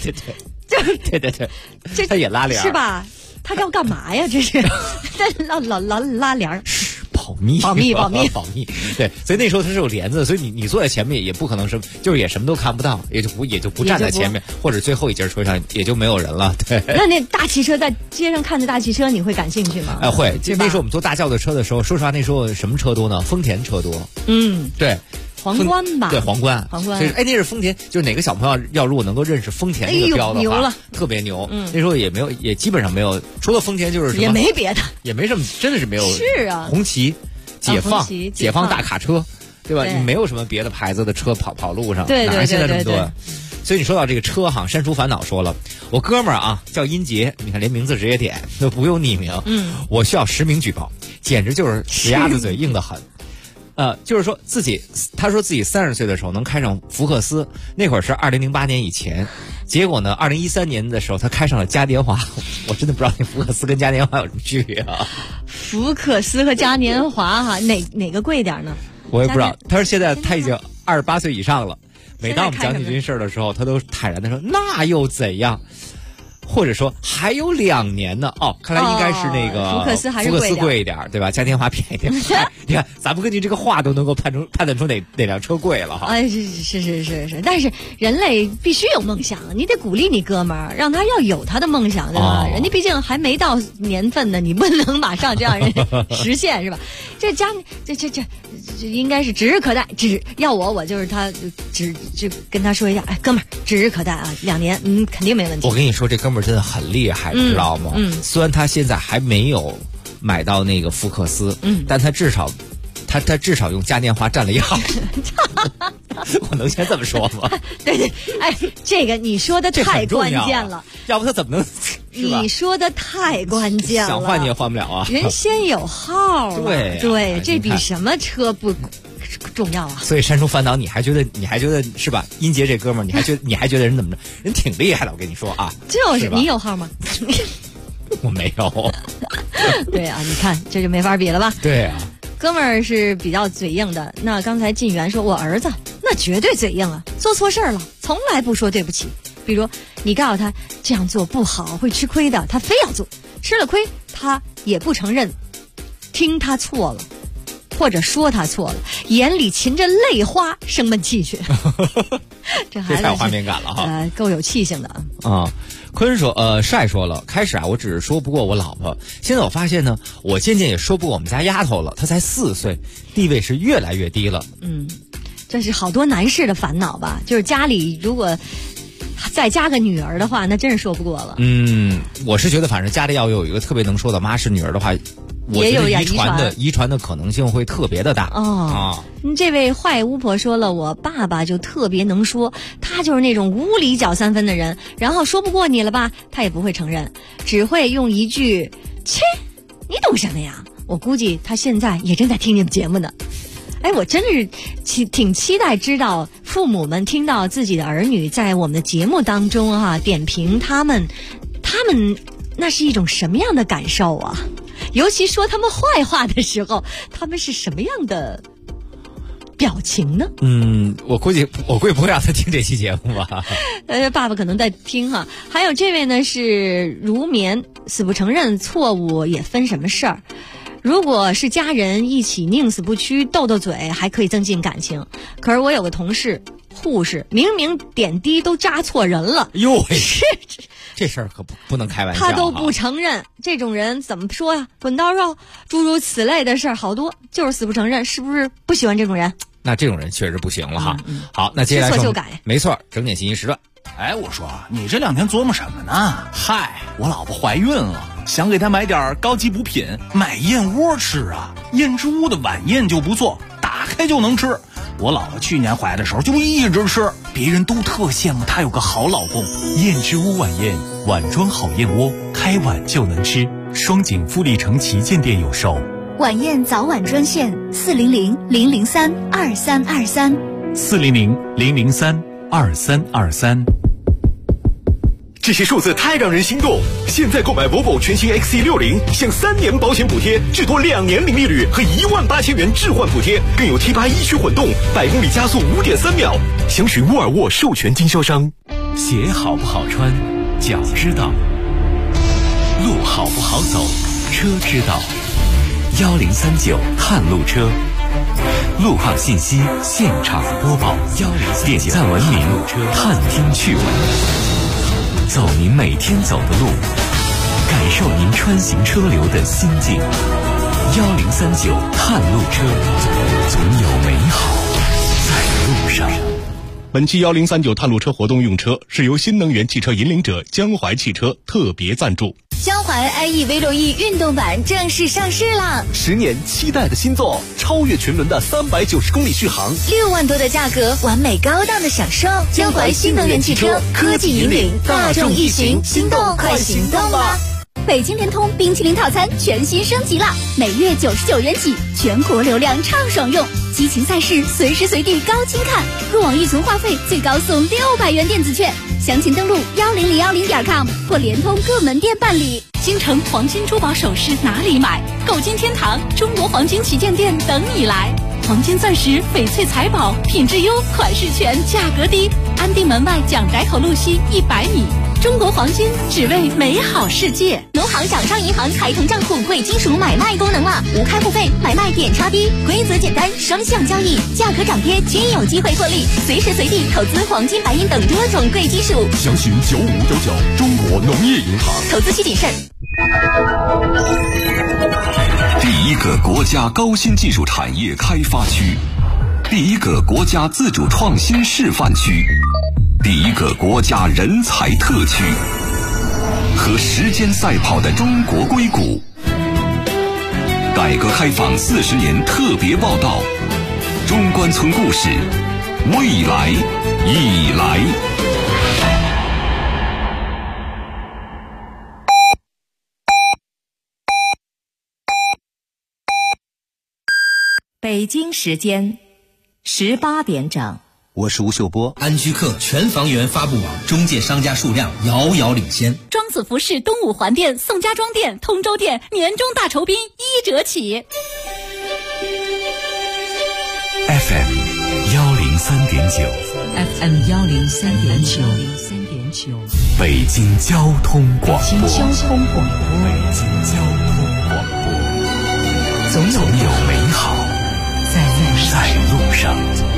它也拉帘是吧？他要干嘛呀？这是老拉帘儿。 保密。对，所以那时候它是有帘子，所以你坐在前面也不可能是，就是也什么都看不到，也就不站在前面，或者最后一节车上也就没有人了。对。 那大汽车在街上看着大汽车，你会感兴趣吗？ 会。那时候我们坐大轿子车的时候，说实话，那时候什么车多呢？丰田车多。对。 皇冠吧， 对，皇冠。所以那是丰田，就是哪个小朋友要如果能够认识丰田这个标的话， 牛了， 特别牛。那时候也基本上没有，除了丰田就是什么， 也没别的， 也没什么，真的是没有。 是啊， 红旗、解放大卡车，对吧？你没有什么别的牌子的车跑路上，哪现在这么多？所以你说到这个车哈，删除烦恼说了，我哥们儿啊叫殷杰，你看连名字直接点，都不用匿名。我需要实名举报，简直就是死鸭子嘴硬得很。就是说他说自己30岁的时候能开上福克斯，那会儿是2008年以前，结果呢，2013年的时候他开上了嘉年华，我真的不知道那福克斯跟嘉年华有什么区别啊？ 福克斯和嘉年华哈，哪个贵点呢？ 我也不知道。他说现在他已经28岁以上了，每当我们讲起这件事的时候，他都坦然的说那又怎样？ 或者说还有2年呢。哦，看来应该是那个福克斯还是贵一点，对吧？嘉年华便宜点。你看，咱们根据这个话都能够判断出哪辆车贵了哈。 哎，是，但是人类必须有梦想，你得鼓励你哥们儿，让他要有他的梦想，对吧？人家毕竟还没到年份呢，你不能马上就让人实现，是吧？这应该是指日可待。要我就是他，就跟他说一下，哎，哥们儿，指日可待啊，2年，肯定没问题。 我跟你说，这哥们儿真的很厉害，知道吗？虽然他现在还没有买到那个福克斯，但他至少用嘉年华占了1号。我能先这么说吗？ 对，哎，这个你说的太关键了， 要不他怎么能？ 你说的太关键了， 想换你也换不了啊！ 人先有号，对，这比什么车不重要啊？ 所以删除烦恼，你还觉得是吧？英杰这哥们儿，你还觉得人怎么着？人挺厉害的，我跟你说啊。 就是你有号吗？ 我没有。 对啊，你看这就没法比了吧？ 对啊。 哥们儿是比较嘴硬的，那刚才晋元说我儿子那绝对嘴硬啊，做错事儿了从来不说对不起。比如你告诉他这样做不好会吃亏的，他非要做，吃了亏他也不承认，听他错了或者说他错了，眼里噙着泪花，生闷气去。这孩子太有画面感了哈， 够有气性的啊。坤说，帅说了，开始啊，我只是说不过我老婆，现在我发现呢，我渐渐也说不过我们家丫头了，她才4岁，地位是越来越低了。 这是好多男士的烦恼吧？就是家里如果再加个女儿的话，那真是说不过了。 我是觉得，反正家里要有一个特别能说的妈是女儿的话，我觉得遗传的可能性会特别的大这位坏巫婆说了，我爸爸就特别能说，他就是那种无理搅3分的人，然后说不过你了吧，他也不会承认，只会用一句切，你懂什么呀？我估计他现在也正在听你们节目呢。哎，我真是挺期待知道父母们听到自己的儿女在我们的节目当中点评他们那是一种什么样的感受啊？尤其说他们坏话的时候，他们是什么样的表情呢？ 我估计不会让他听这期节目吧。 爸爸可能在听哈。还有这位呢是如眠，死不承认错误也分什么事儿。如果是家人一起宁死不屈斗斗嘴还可以增进感情，可是我有个同事护士，明明点滴都扎错人了， 这事儿可不能开玩笑， 他都不承认，这种人怎么说呀？滚刀肉，诸如此类的事儿好多，就是死不承认，是不是不喜欢这种人？ 那这种人确实不行了哈。好，那接下来知错就改， 没错，整点信息时段。 哎，我说你这2天琢磨什么呢？嗨，我老婆怀孕了，想给她买点高级补品，买燕窝吃啊。燕之屋的晚宴就不错，打开就能吃。我老婆去年怀的时候就一直吃，别人都特羡慕她有个好老公。 燕之屋晚宴，碗装好燕窝，开碗就能吃。双井富力城旗舰店有售。 晚宴早晚专线400-003-2323 400-003-2323。 这些数字太让人心动！现在购买 Volvo 全新 XC60，享3年保险补贴，至多2年零利率和18000元置换补贴，更有 T8 一驱混动，100公里加速5.3秒。详询沃尔沃授权经销商。 鞋好不好穿，脚知道；路好不好走，车知道。1039探路车，路况信息现场播报。点赞文明，探听趣闻。走您每天走的路，感受您穿行车流的心境。1039探路车，总有美好在路上。 本期1039探路车活动用车是由新能源汽车引领者江淮汽车特别赞助。 江淮 iE V6E 运动版正式上市啦 ！10年期待的新作，超越群伦的390公里续航 ，6万多的价格，完美高档的享受。江淮新能源汽车，科技引领大众一行，心动快行动吧！北京联通冰淇淋套餐全新升级啦，每月99元起，全国流量畅爽用，激情赛事随时随地高清看，入网预存话费最高送600元电子券，详情登录1010.com 或联通各门店办理。 京城黄金珠宝首饰哪里买？购金天堂中国黄金旗舰店等你来。黄金钻石、翡翠财宝，品质优，款式全，价格低。安定门外蒋宅口路西100米。 中国黄金，只为美好世界。农行掌上银行开通账户贵金属买卖功能了，无开户费，买卖点差低，规则简单，双向交易，价格涨跌均有机会获利，随时随地投资黄金、白银等多种贵金属。 详询9599中国农业银行。 投资需谨慎。 第一个国家高新技术产业开发区，第一个国家自主创新示范区，第一个国家人才特区，和时间赛跑的中国硅谷。改革开放40年特别报道，中关村故事，未来已来。 北京时间18点整。 我是吴秀波。安居客全房源发布网中介商家数量遥遥领先。 庄子服饰东五环店、宋家庄店、通州店年终大酬宾1折起。 FM 103.9 FM 103.9 北京交通广播。 北京交通广播， 总有美好在路上。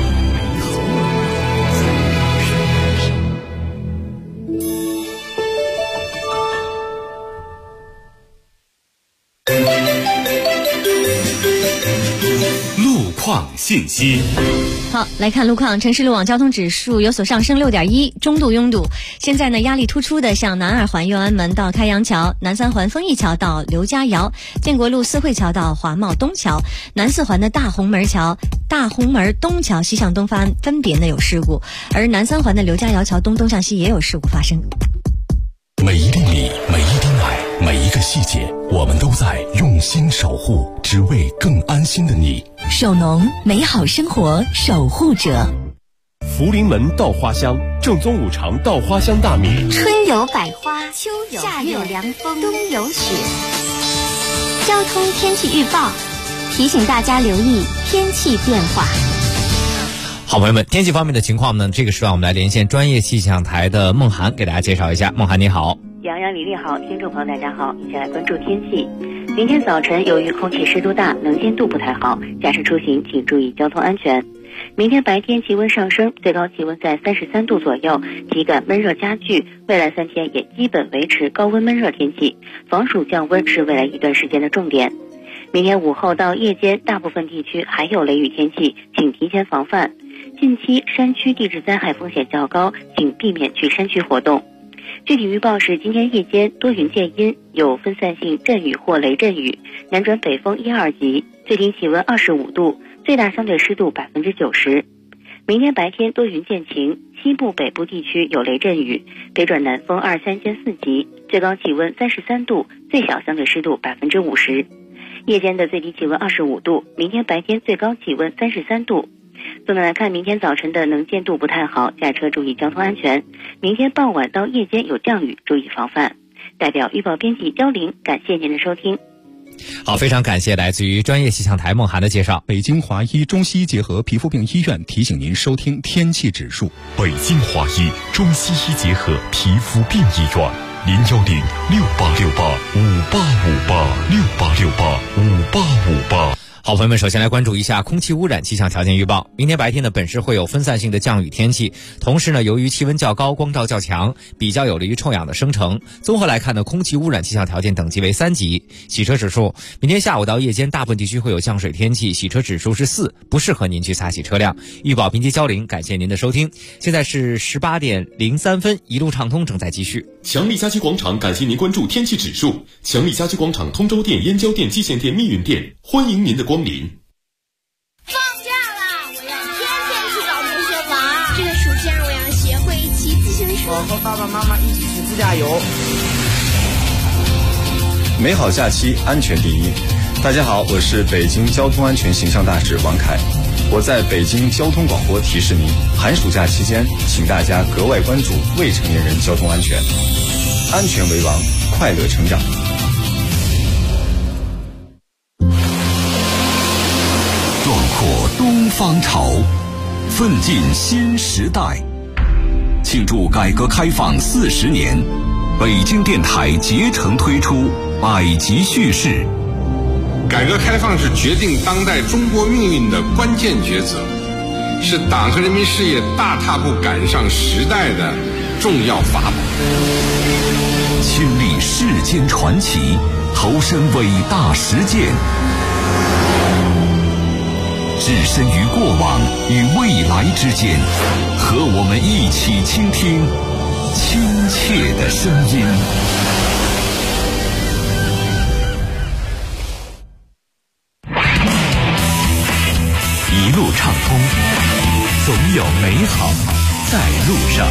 路况信息。 好，来看路况。城市路网交通指数有所上升6.1，中度拥堵。现在呢，压力突出的像南二环右安门到开阳桥、南三环丰益桥到刘家窑、建国路四惠桥到华贸东桥、南四环的大红门桥、大红门东桥西向东方分别呢有事故，而南三环的刘家窑桥东向西也有事故发生。 每一粒米，每一滴奶，每一个细节，我们都在用心守护，只为更安心的你。 首农，美好生活守护者。 福临门稻花香，正宗五常稻花香大米。 春有百花，秋有夏有凉风，冬有雪。交通天气预报提醒大家留意天气变化。 好朋友们，天气方面的情况呢，这个时段我们来连线专业气象台的孟涵，给大家介绍一下。孟涵你好。 杨洋、李丽好，听众朋友大家好，一起来关注天气。明天早晨由于空气湿度大，能见度不太好，驾驶出行请注意交通安全。明天白天气温上升，最高气温在33度左右，体感闷热加剧，未来3天也基本维持高温闷热天气，防暑降温是未来一段时间的重点。明天午后到夜间，大部分地区还有雷雨天气，请提前防范。近期山区地质灾害风险较高，请避免去山区活动。具体预报是今天夜间多云见阴，有分散性阵雨或雷阵雨，南转北风1、2级，最低气温25度，最大相对湿度90%。明天白天多云见晴，西部北部地区有雷阵雨，北转南风2、3兼4级，最高气温33度，最小相对湿度50%。夜间的最低气温25度，明天白天最高气温33度。总的来看，明天早晨的能见度不太好，驾车注意交通安全。明天傍晚到夜间有降雨，注意防范。代表预报编辑焦玲，感谢您的收听。 好，非常感谢来自于专业气象台孟涵的介绍。 北京华医中西医结合皮肤病医院提醒您收听天气指数。 北京华医中西医结合皮肤病医院，0868585858，68585858。 好朋友们，首先来关注一下空气污染气象条件预报。明天白天呢，本市会有分散性的降雨天气，同时呢，由于气温较高，光照较强，比较有利于臭氧的生成。综合来看呢，空气污染气象条件等级为3级。洗车指数，明天下午到夜间大部分地区会有降水天气，洗车指数是4，不适合您去擦洗车辆。预报编辑焦玲，感谢您的收听。现在是18点03分，一路畅通正在继续。 强力家居广场感谢您关注天气指数。强力家居广场通州店、燕郊店、蓟县店、密云店，欢迎您的光临。 放假啦！我要天天去找同学玩。这个暑假我要学会骑自行车。 我和爸爸妈妈一起去自驾游。 美好假期，安全第一。大家好，我是北京交通安全形象大使王凯。我在北京交通广播提示您，寒暑假期间，请大家格外关注未成年人交通安全，安全为王，快乐成长。 壮阔东方潮，奋进新时代。 庆祝改革开放40年，北京电台竭诚推出百集叙事。 改革开放是决定当代中国命运的关键抉择，是党和人民事业大踏步赶上时代的重要法宝。 亲历世间传奇，投身伟大实践，置身于过往与未来之间，和我们一起倾听亲切的声音。 一路畅通，总有美好在路上。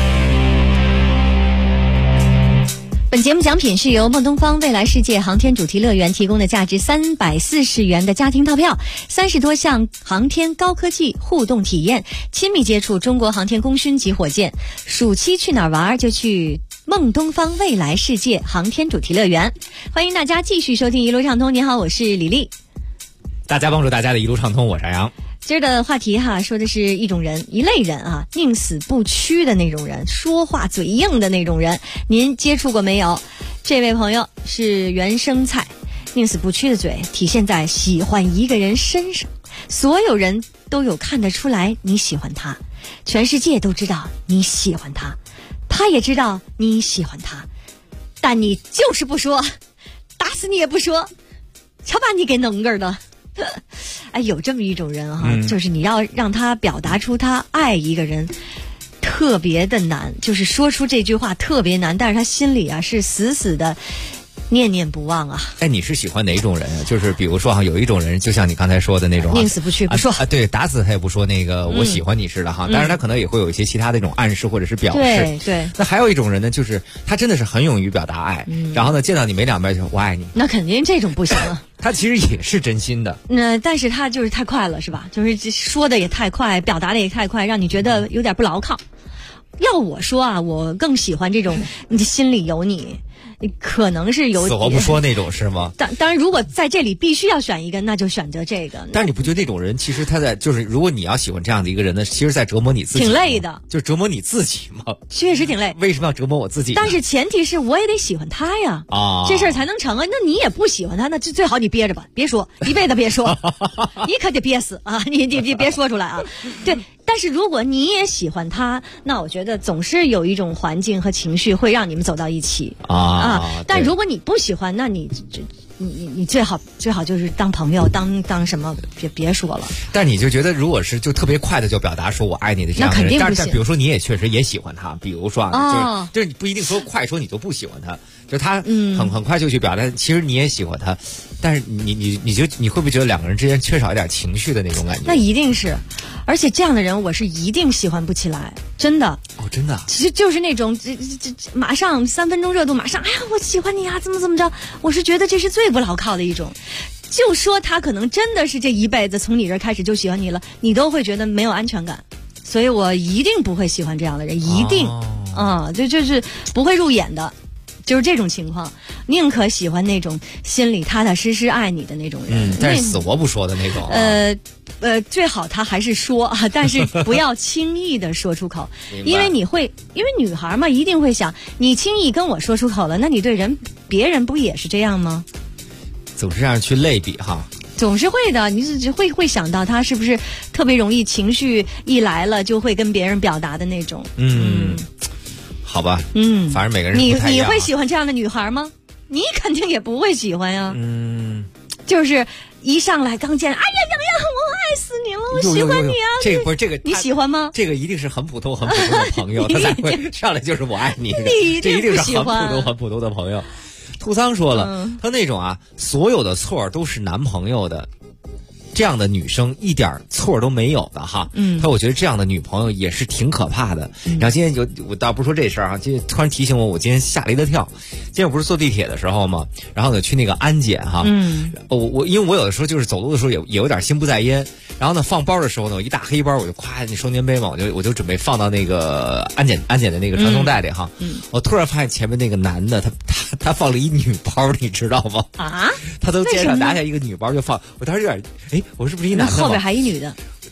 本节目奖品是由孟东方未来世界航天主题乐园提供的价值340元的家庭套票，30多项航天高科技互动体验，亲密接触中国航天功勋级火箭。暑期去哪儿玩就去孟东方未来世界航天主题乐园。欢迎大家继续收听一路畅通。你好，我是李丽。 大家帮助大家的一路畅通，我是杨洋。 今儿的话题说的是一种人，一类人啊，宁死不屈的那种人，说话嘴硬的那种人，您接触过没有？这位朋友是原生菜，宁死不屈的嘴体现在喜欢一个人身上，所有人都有看得出来你喜欢他，全世界都知道你喜欢他，他也知道你喜欢他，但你就是不说，打死你也不说，瞧把你给弄个的。哎，有这么一种人就是你要让他表达出他爱一个人特别的难，就是说出这句话特别难，但是他心里是死死的念念不忘啊。 哎，你是喜欢哪种人啊？就是比如说有一种人就像你刚才说的那种宁死不屈不说对，打死他也不说那个我喜欢你似的当然他可能也会有一些其他的一种暗示或者是表示。 对。 那还有一种人呢，就是他真的是很勇于表达爱，然后呢见到你没两边就我爱你。 那肯定这种不行了。 他其实也是真心的， 但是他就是太快了，是吧？就是说的也太快，表达的也太快，让你觉得有点不牢靠。要我说我更喜欢这种你心里有你，可能是有死活不说那种是吗？ 当然，如果在这里必须要选一个，那就选择这个。 但是你不觉得那种人其实他在就是如果你要喜欢这样的一个人呢，其实在折磨你自己， 挺累的， 就折磨你自己嘛。 确实挺累。 为什么要折磨我自己呢？ 但是前提是我也得喜欢他呀，这事儿才能成啊。那你也不喜欢他，那就最好你憋着吧，别说，一辈子别说，你可得憋死啊！你别说出来啊。对。但是如果你也喜欢他，那我觉得总是有一种环境和情绪会让你们走到一起但如果你不喜欢，那你最好就是当朋友，当什么别说了。 但你就觉得如果是就特别快的就表达说我爱你的这样的人， 那肯定不行。 但比如说你也确实也喜欢他，比如说就是你不一定说快说你就不喜欢他，就他很快就去表达，其实你也喜欢他，但是你会不会觉得两个人之间缺少一点情绪的那种感觉？ 那一定是，而且这样的人我是一定喜欢不起来，真的。 真的。 其实就是那种马上3分钟热度，马上我喜欢你啊，怎么着？我是觉得这是最不牢靠的一种。就说他可能真的是这一辈子从你这开始就喜欢你了，你都会觉得没有安全感，所以我一定不会喜欢这样的人，一定就是不会入眼的。就是这种情况，宁可喜欢那种心里踏踏实实爱你的那种人， 但是死活不说的那种。 最好他还是说但是不要轻易的说出口，因为女孩嘛，一定会想，你轻易跟我说出口了，那你对别人不也是这样吗？ 总是这样去类比总是会的，你是会想到他是不是特别容易情绪一来了就会跟别人表达的那种。 好吧，反正每个人不太一样。 你会喜欢这样的女孩吗？你肯定也不会喜欢呀。就是一上来刚见，哎呀洋洋，我爱死你了，我喜欢你啊！ 这个不是这个， 你喜欢吗？ 这个一定是很普通的朋友，他才会上来就是我爱你。 这一定是很普通的朋友。兔桑说了，他那种所有的错都是男朋友的。这样的女生一点错都没有的我觉得这样的女朋友也是挺可怕的。然后今天我倒不说这事儿今天突然提醒我今天吓了一个跳。今天我不是坐地铁的时候嘛，然后呢去那个安检我因为我有的时候就是走路的时候也有点心不在焉，然后呢放包的时候呢，我一大黑包我就挎那双肩背嘛，我就准备放到那个安检的那个传送带里我突然发现前面那个男的他放了一女包，你知道吗？他从肩上拿下一个女包就放，我当时有点我是不是一男的？ 后边还一女的。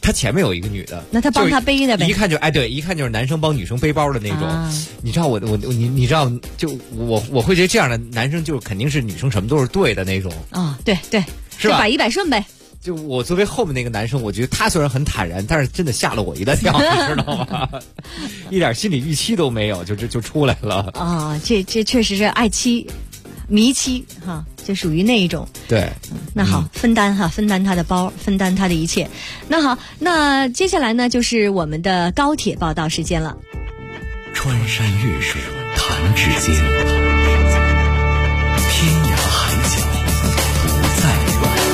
他前面有一个女的， 那他帮他背的呗， 一看就对，一看就是男生帮女生背包的那种。你知道你知道，就我会觉得这样的男生就肯定是女生什么都是对的那种。 对， 是吧？ 百依百顺呗。 就我作为后面那个男生，我觉得他虽然很坦然，但是真的吓了我一大跳，你知道吗？一点心理预期都没有，就出来了啊！这确实是爱妻、迷妻哈，就属于那一种。 对， 那好，分担他的包，分担他的一切。那好，那接下来呢，就是我们的高铁报道时间了。 穿山越水，弹指间，天涯海角不再远。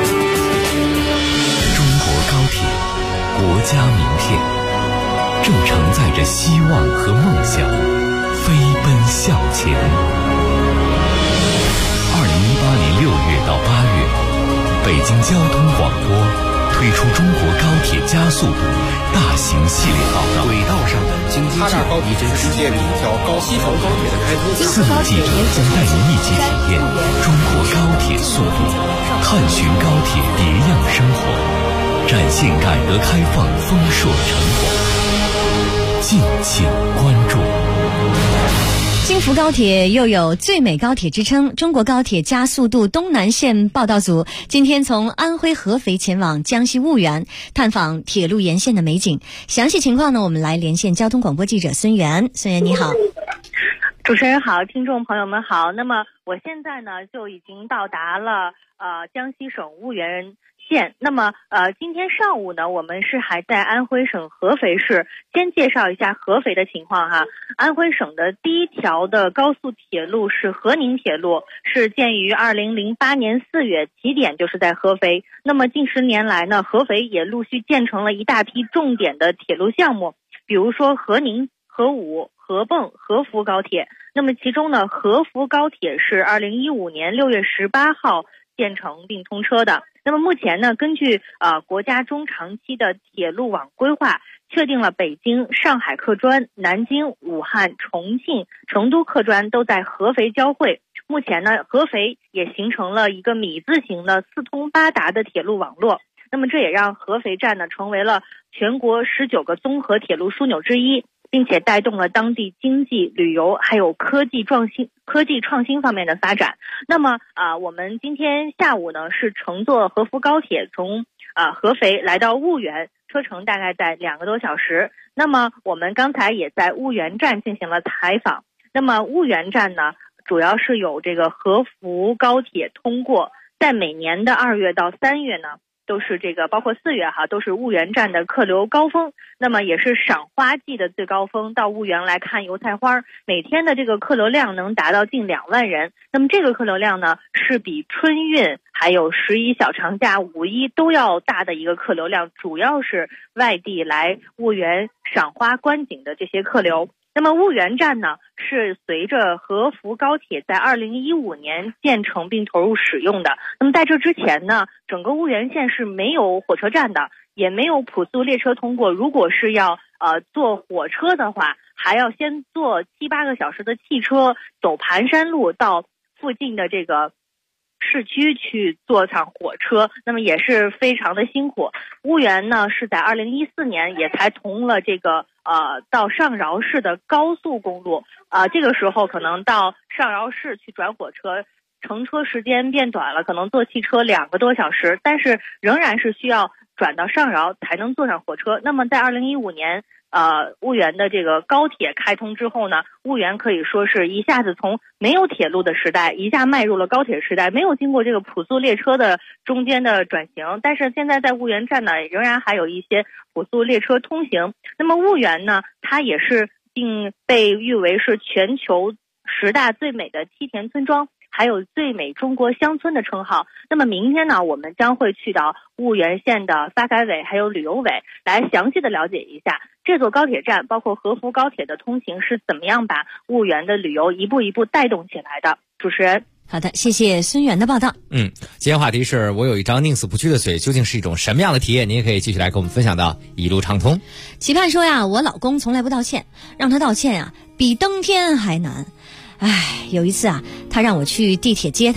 高铁，国家名片，正承载着希望和梦想，飞奔向前。2018年6月到8月，北京交通广播推出中国高铁加速度大型系列报道。 轨道上的经济制高铁是世界第一条西头高铁的开通。 4路记者将带您一起体验中国高铁速度，探寻高铁别样生活。展现改革开放丰硕成果，敬请关注。 京福高铁又有最美高铁之称，中国高铁加速度东南线报道组今天从安徽合肥前往江西婺源，探访铁路沿线的美景。详细情况呢，我们来连线交通广播记者孙源。孙源你好。 主持人好，听众朋友们好。那么我现在呢就已经到达了江西省婺源县。那么今天上午呢，我们是还在安徽省合肥市。先介绍一下合肥的情况哈。安徽省的第一条的高速铁路是河宁铁路，是建于2008年4月，起点就是在合肥。那么近10年来呢，合肥也陆续建成了一大批重点的铁路项目，比如说河宁、河武、合泵、合福高铁。那么其中呢，合福高铁是2015年6月18号建成并通车的。那么目前呢，根据国家中长期的铁路网规划，确定了北京、上海客专、南京、武汉、重庆、成都客专都在合肥交汇。目前呢，合肥也形成了一个米字形的四通八达的铁路网络。那么这也让合肥站呢成为了全国19个综合铁路枢纽之一，并且带动了当地经济、旅游还有科技创新方面的发展。那么我们今天下午呢是乘坐合福高铁从合肥来到婺源，车程大概在2个多小时。那么我们刚才也在婺源站进行了采访。那么婺源站呢，主要是有这个合福高铁通过，在每年的2月到3月呢，都是这个包括4月都是婺源站的客流高峰。那么也是赏花季的最高峰，到婺源来看油菜花，每天的这个客流量能达到近2万人。那么这个客流量呢，是比春运还有11小长假、5一都要大的一个客流量，主要是外地来婺源赏花观景的这些客流。那么婺源站呢，是随着合福高铁在2015年建成并投入使用的。那么在这之前呢，整个婺源县是没有火车站的，也没有普速列车通过。如果是要坐火车的话，还要先坐7-8个小时的汽车，走盘山路到附近的这个市区去坐上火车，那么也是非常的辛苦。婺源呢是在2014年也才通了这个到上饶市的高速公路，这个时候可能到上饶市去转火车，乘车时间变短了，可能坐汽车2个多小时，但是仍然是需要转到上饶才能坐上火车。那么在2015年婺源的这个高铁开通之后呢，婺源可以说是一下子从没有铁路的时代一下迈入了高铁时代，没有经过这个普速列车的中间的转型，但是现在在婺源站呢仍然还有一些普速列车通行。那么婺源呢，它也是并被誉为是全球10大最美的梯田村庄，还有最美中国乡村的称号。那么明天呢，我们将会去到婺源县的发改委还有旅游委，来详细的了解一下这座高铁站包括合福高铁的通行是怎么样把婺源的旅游一步一步带动起来的。主持人， 好的，谢谢孙源的报道。 今天话题是我有一张宁死不屈的嘴，究竟是一种什么样的体验？您也可以继续来跟我们分享到一路畅通。 期盼说呀，我老公从来不道歉，让他道歉比登天还难。有一次他让我去地铁接他，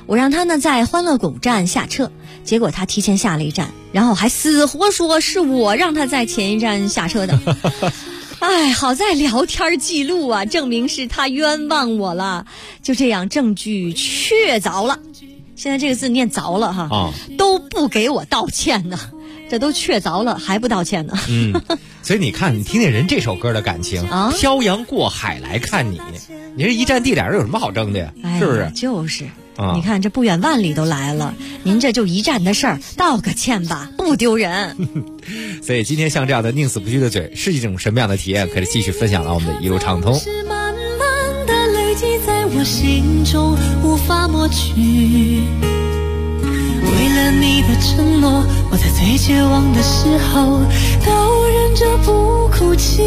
我让他呢在欢乐谷站下车，结果他提前下了一站，然后还死活说是我让他在前一站下车的。哎，好在聊天记录啊，证明是他冤枉我了。就这样，证据确凿了。现在这个字念凿了哈，都不给我道歉呢。这都确凿了还不道歉呢。 所以你看，你听听人这首歌的感情啊，漂洋过海来看你，你这一站地俩人有什么好争的呀？是不是？ 就是。你看这不远万里都来了，您这就一站的事儿，道个歉吧，不丢人。 所以今天像这样的宁死不屈的嘴，是一种什么样的体验？可以继续分享到我们的一路畅通。 是慢慢的累积在我心中，无法抹去。为了你的承诺，我在最绝望的时候都忍着不哭泣。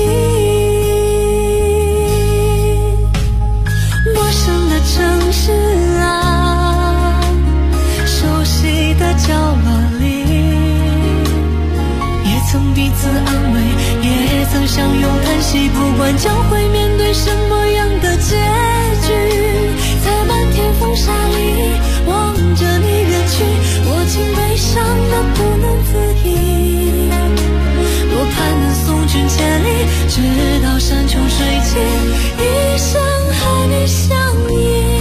陌生的城市啊，熟悉的角落里，也曾彼此安慰，也曾相拥叹息，不管将会面对什么样的结局，在漫天风沙里望着你远去，我竟悲伤得不能自已。多盼能送君千里，直到山穷水尽，一生和你相依。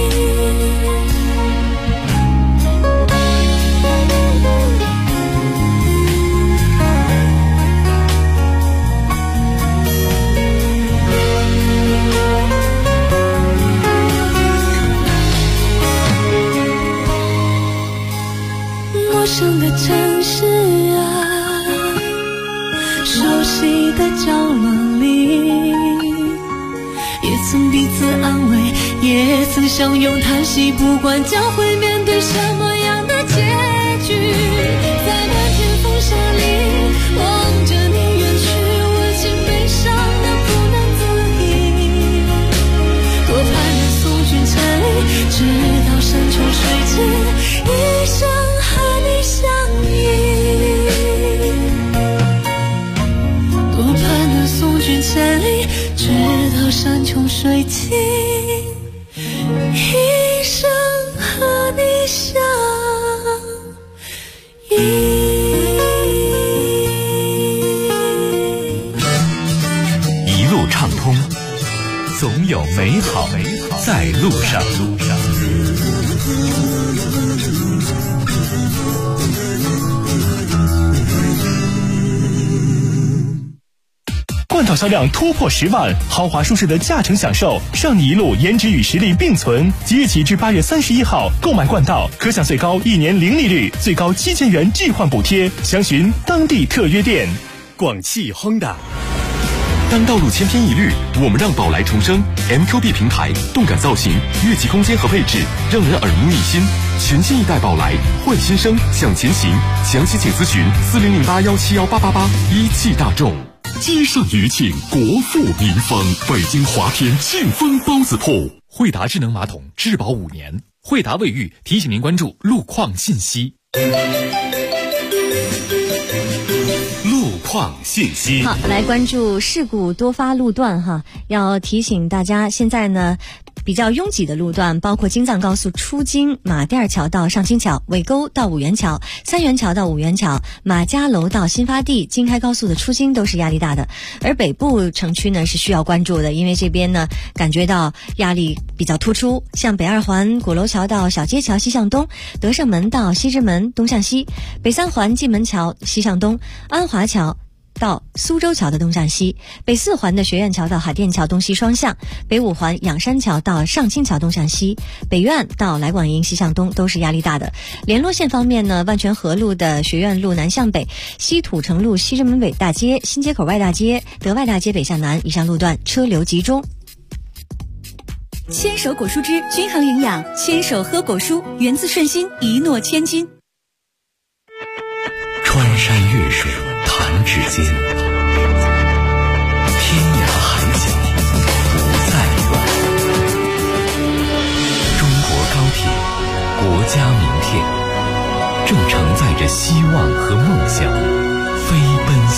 陌生的城市啊，熟悉的角落里，也曾彼此安慰，也曾相拥叹息，不管将会面对什么样的结局，在漫天风沙里望着你远去，我竟悲伤得不能自已。多盼能送君千里，直到山穷水尽，一生和你相依。多盼能送君千里，直到山穷水尽，一生和你相依。 一路畅通，总有美好在路上。 冠道销量突破10万，豪华舒适的驾乘享受，让你一路颜值与实力并存。即日起至8月31号，购买冠道可享最高1年零利率，最高7000元置换补贴。详询当地特约店。 广汽Honda。当道路千篇一律，我们让宝来重生。MQB 平台，动感造型，越级空间和配置，让人耳目一新。全新一代宝来，焕新生，向前行。详细请咨询4008171888。一汽大众。 积善余庆，国富民丰。北京华天庆丰包子铺， 惠达智能马桶质保5年。惠达卫浴提醒您关注路况信息。 路况信息。 好，来关注事故多发路段哈，要提醒大家，现在呢比较拥挤的路段包括京藏高速出京马甸桥到上清桥、尾沟到五元桥、三元桥到五元桥、马家楼到新发地。京开高速的出京都是压力大的，而北部城区呢是需要关注的，因为这边呢感觉到压力比较突出，像北二环鼓楼桥到小街桥西向东、德胜门到西直门东向西、北三环蓟门桥西向东、安华桥到苏州桥的东向西，北四环的学院桥到海淀桥东西双向，北五环仰山桥到上清桥东向西，北院到来广营西向东都是压力大的。联络线方面呢，万泉河路的学院路南向北、西土城路西直门北大街、新街口外大街、德外大街北向南以上路段车流集中。 牵手果蔬汁均衡营养，牵手喝果蔬，源自顺心，一诺千金。 穿山越水弹指间，天涯海角不再远。中国高铁，国家名片，正承载着希望和梦想，飞奔向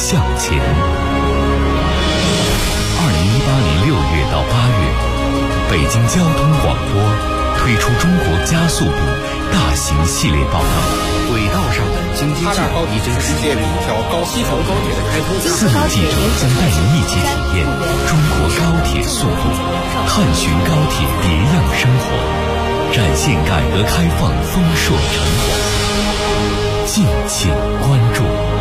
前。2018年6月到8月，北京交通广播推推出中国加速度大型系列报道。 轨道上的经济制高地，这是世界第一条西藏高铁的开通。 4路记者将带您一起体验中国高铁速度，探寻高铁别样生活，展现改革开放丰硕成果。敬请关注。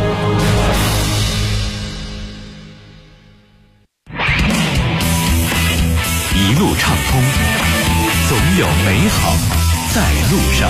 一路畅通，总有美好在路上。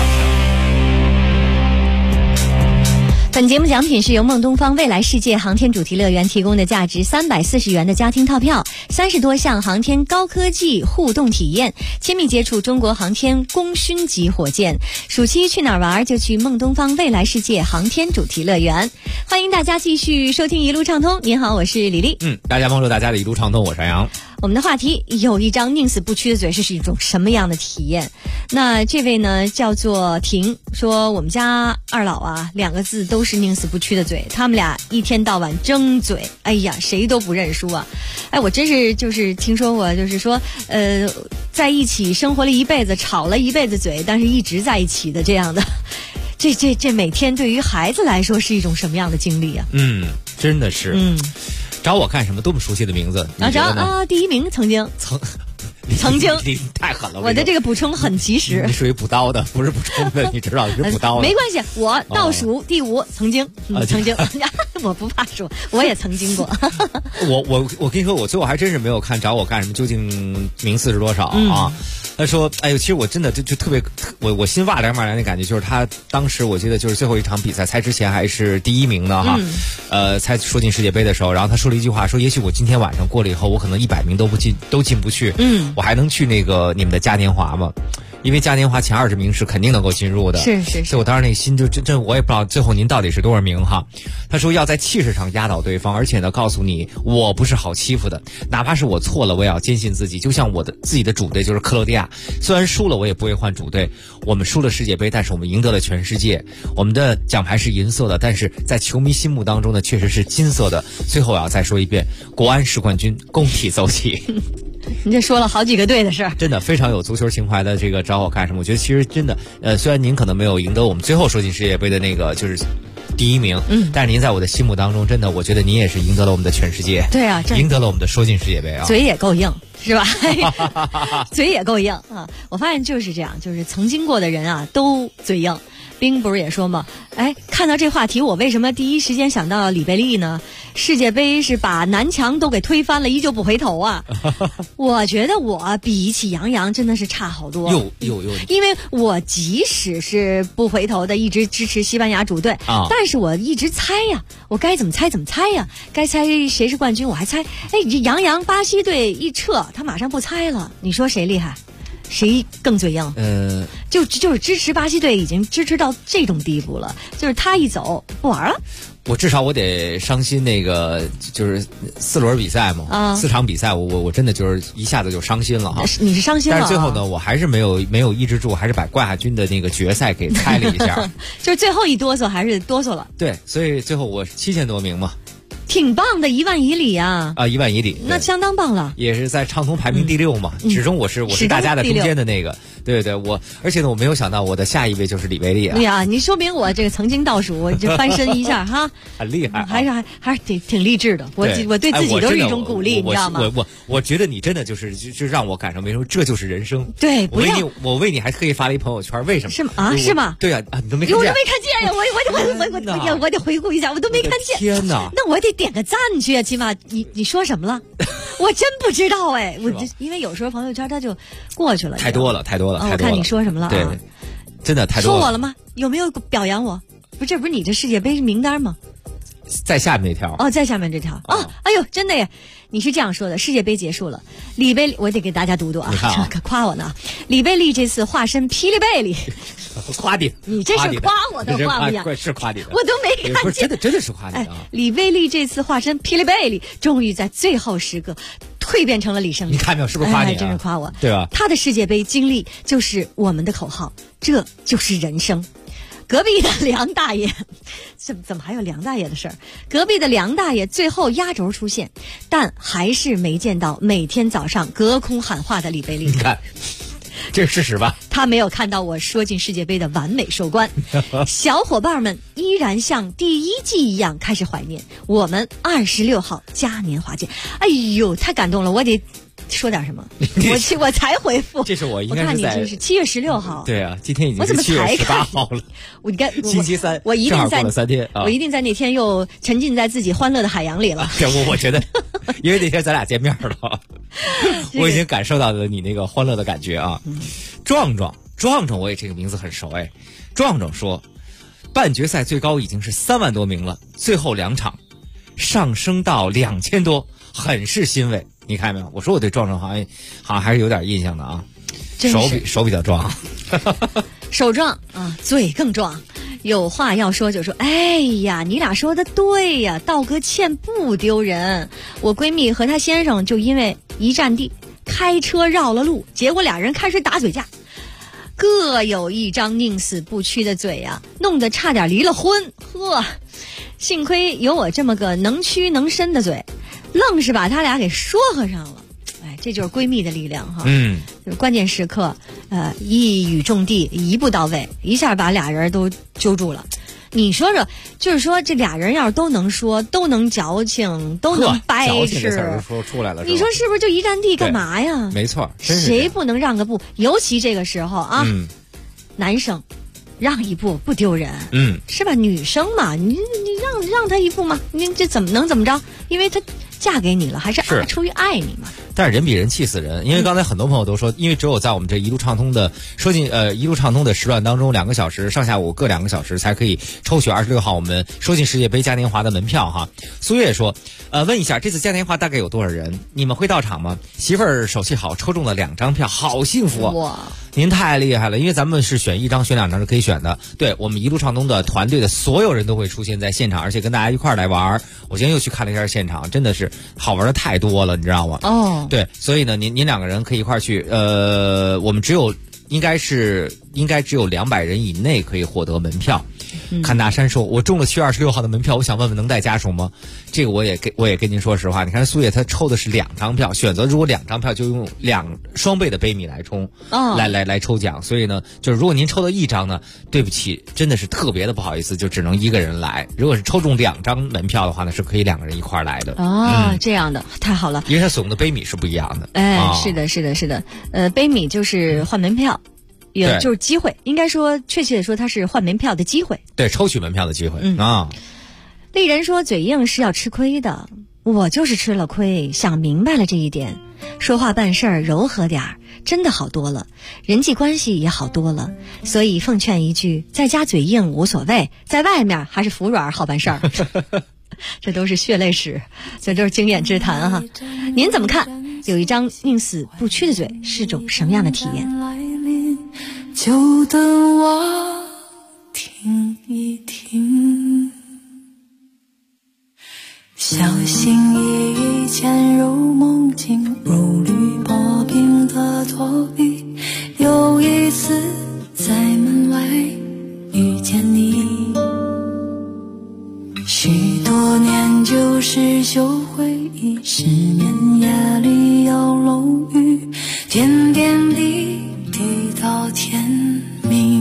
本节目奖品是由梦东方未来世界航天主题乐园提供的价值340元的家庭套票，30多项航天高科技互动体验，亲密接触中国航天功勋级火箭。暑期去哪儿玩就去梦东方未来世界航天主题乐园。欢迎大家继续收听一路畅通。您好，我是李丽。 大家帮助大家的一路畅通，我是杨洋。 我们的话题有一张宁死不屈的嘴，是一种什么样的体验？那这位呢叫做婷，说我们家二老啊，2个字都是宁死不屈的嘴，他们俩一天到晚争嘴，哎呀，谁都不认输啊！哎，我真是就是听说过，就是说在一起生活了一辈子，吵了一辈子嘴，但是一直在一起的这样的。这每天对于孩子来说是一种什么样的经历啊？ 真的是。找我干什么？多么熟悉的名字！ 第一名曾经， 你太狠了！ 我的这个补充很及时。 你属于补刀的，不是补充的，你知道，你是补刀的。 没关系，我倒数第5，曾经，我不怕说，我也曾经过。 我跟你说，我最后还真是没有看找我干什么究竟名次是多少啊？他说：“哎呦，其实我真的就特别，我心哇凉的感觉，就是他当时我记得就是最后一场比赛猜之前还是第1名的哈，猜说进世界杯的时候，然后他说了一句话，说也许我今天晚上过了以后，我可能100名都进不去，我还能去那个你们的嘉年华吗？因为嘉年华前20名是肯定能够进入的， 是， 所以我当时那个心就真我也不知道最后您到底是多少名哈。他说要在气势上压倒对方，而且呢告诉你我不是好欺负的，哪怕是我错了，我也要坚信自己。就像我的自己的主队就是克罗地亚，虽然输了我也不会换主队，我们输了世界杯，但是我们赢得了全世界。我们的奖牌是银色的，但是在球迷心目当中呢确实是金色的。最后我要再说一遍，国安是冠军，共体走起。 你这说了好几个对的事儿， 真的非常有足球情怀的这个找我干什么？我觉得其实真的，虽然您可能没有赢得我们最后说进世界杯的那个就是第1名，但是您在我的心目当中，真的我觉得您也是赢得了我们的全世界。 对啊， 赢得了我们的说进世界杯啊， 嘴也够硬。是吧？嘴也够硬啊！我发现就是这样，就是曾经过的人啊，都嘴硬。冰不是也说吗？哎，看到这话题，我为什么第一时间想到里贝利呢？世界杯是把南墙都给推翻了，依旧不回头啊！我觉得我比起杨洋真的是差好多。 有， 因为我即使是不回头的，一直支持西班牙主队啊，但是我一直猜呀，我该怎么猜呀？该猜谁是冠军，我还猜。哎，这杨洋巴西队一撤，他马上不猜了，你说谁厉害？谁更嘴硬？就是支持巴西队已经支持到这种地步了，就是他一走不玩了。 至少我得伤心，那个就是4轮比赛嘛，4场比赛，我真的就是一下子就伤心了哈。 你是伤心了？ 但是最后呢，我还是没有抑制住，还是把冠亚军的那个决赛给猜了一下。 就是最后一哆嗦还是哆嗦了。 对，所以最后我7000多名嘛。 挺棒的，1万以里啊 ！1万以里， 那相当棒了。 也是在畅通排名第6嘛，始终我是大家的中间的那个。对，而且呢，我没有想到我的下一位就是里贝利啊！ 对呀，你说明我这个曾经倒数，我就翻身一下哈， 很厉害， 还是挺励志的。我对自己都是一种鼓励，你知道吗？ 我觉得你真的就让我赶上没说，这就是人生。 对， 我为你还特意发了一朋友圈，为什么？ 是吗？是吗？ 对啊，你都没看见？ 我都没看见呀！我得回顾一下，我都没看见。 天哪！ 那我得点个赞去啊！起码你说什么了？我真不知道哎，因为有时候朋友圈他就过去了。 太多了。 我看你说什么了啊？ 对，真的太多了。 说我了吗？有没有表扬我？这不是你这世界杯名单吗？ 在下面那条在下面这条哎呦，真的耶！你是这样说的，世界杯结束了，里贝利，我得给大家读啊，可夸我呢。里贝利这次化身霹雳贝利， 夸你， 你这是夸我的话不呀？ 是夸你的， 我都没看见， 真的是夸你的啊！ 里贝利这次化身霹雳贝利，终于在最后时刻蜕变成了李胜利。 你看没有？是不是夸你？ 真是夸我， 对吧？ 他的世界杯经历就是我们的口号，这就是人生。隔壁的梁大爷，怎么还有梁大爷的事儿？隔壁的梁大爷最后压轴出现，但还是没见到每天早上隔空喊话的里贝利。 你看，这是事实吧？ 他没有看到我说进世界杯的完美收官。小伙伴们依然像第1季一样开始怀念我们26号嘉年华见。哎呦，太感动了，我得说点什么。我才回复， 这是我应该是在，我看你这是7月16号。 对啊，今天已经是7月18号了。 我应该星期三， 我一定在过了3天， 我一定在那天又沉浸在自己欢乐的海洋里了。 我觉得，因为那天咱俩见面了，我已经感受到了你那个欢乐的感觉啊。壮壮，我也这个名字很熟哎。壮壮说，半决赛最高已经是3万多名了，最后2场上升到2000多，很是欣慰。你看没有？我说我对壮壮好像还是有点印象的啊。手比较壮， 手壮啊，嘴更壮。有话要说就说，哎呀，你俩说的对呀，道个歉不丢人。我闺蜜和她先生就因为一站地开车绕了路，结果俩人开始打嘴架，各有一张宁死不屈的嘴啊，弄得差点离了婚。呵，幸亏有我这么个能屈能伸的嘴，愣是把他俩给说和上了。哎，这就是闺蜜的力量哈。就是关键时刻，一语中的，一步到位，一下把俩人都揪住了。你说说，就是说这俩人要是都能说，都能矫情，都能掰扯，矫情这词儿说出来了， 你说是不是就一站地干嘛呀？ 没错， 谁不能让个步？尤其这个时候啊，男生让一步不丢人，是吧？女生嘛，你让他一步嘛，你这怎么着？因为他嫁给你了，还是出于爱你嘛。 但是人比人气死人，因为刚才很多朋友都说，因为只有在我们这一路畅通的一路畅通的时段当中，2个小时上下午各2个小时才可以抽取26号我们说进世界杯嘉年华的门票哈。苏月说，问一下这次嘉年华大概有多少人？你们会到场吗？媳妇儿手气好，抽中了2张票，好幸福啊！ 哇， 您太厉害了，因为咱们是选1张选2张是可以选的。对，我们一路畅通的团队的所有人都会出现在现场，而且跟大家一块儿来玩。我今天又去看了一下现场，真的是好玩的太多了，你知道吗？ 哦， 对，所以呢，您2个人可以一块儿去。我们应该只有200人以内可以获得门票。看大山说，我中了7月26号的门票，我想问问能带家属吗？这个我也跟您说实话，你看苏野他抽的是2张票，选择如果2张票就用双倍的杯米来冲，来抽奖。所以呢，就是如果您抽到1张呢，对不起，真的是特别的不好意思，就只能1个人来。如果是抽中2张门票的话呢，是可以2个人一块儿来的。 这样的太好了， 因为他所用的杯米是不一样的。 是的，杯米就是换门票。也就是机会，应该说确切的说，它是换门票的机会， 对，抽取门票的机会丽人说，嘴硬是要吃亏的，我就是吃了亏，想明白了这一点，说话办事儿柔和点儿，真的好多了，人际关系也好多了，所以奉劝一句，在家嘴硬无所谓，在外面还是服软好办事儿。这都是血泪史，这都是经验之谈哈。您怎么看？有一张宁死不屈的嘴是种什么样的体验？ 就等我听一听，小心翼翼潜入梦境，如履薄冰的躲避。有一次在门外遇见你，许多年旧事旧回忆，失眠夜里有楼雨，点点滴滴到天明。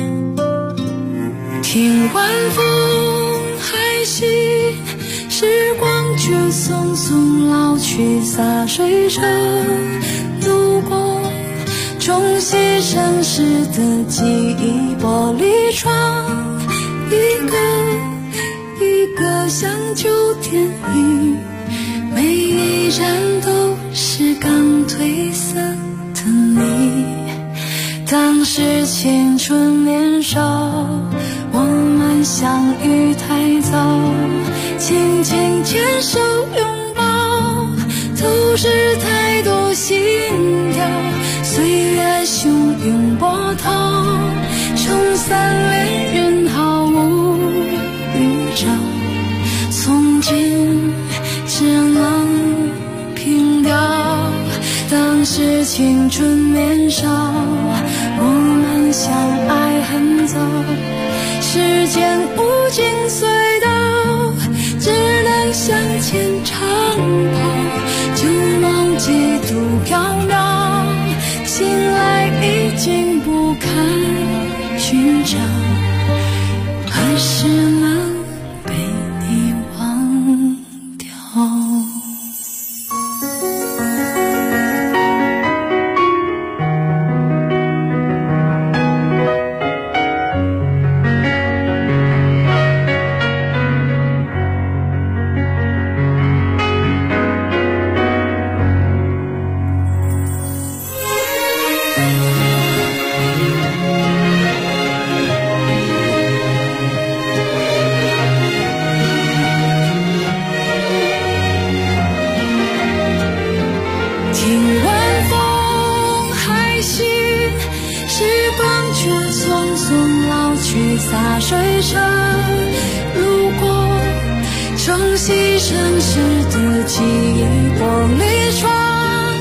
听晚风还息，时光却匆匆老去，洒水车路过，冲洗城市的记忆，玻璃窗一个一个像旧电影，每一站都是刚褪色的你。当时青春年少，我们相遇太早，轻轻牵手拥抱，都是太多心跳，岁月汹涌波涛，冲散恋人毫无预兆，从今只能凭吊。当时青春年少，我们相爱很早，时间无尽隧道，只能向前长跑，旧梦几度缥缈，醒来已经不是能被你忘掉。洒水车路过城西城市的记忆玻璃窗，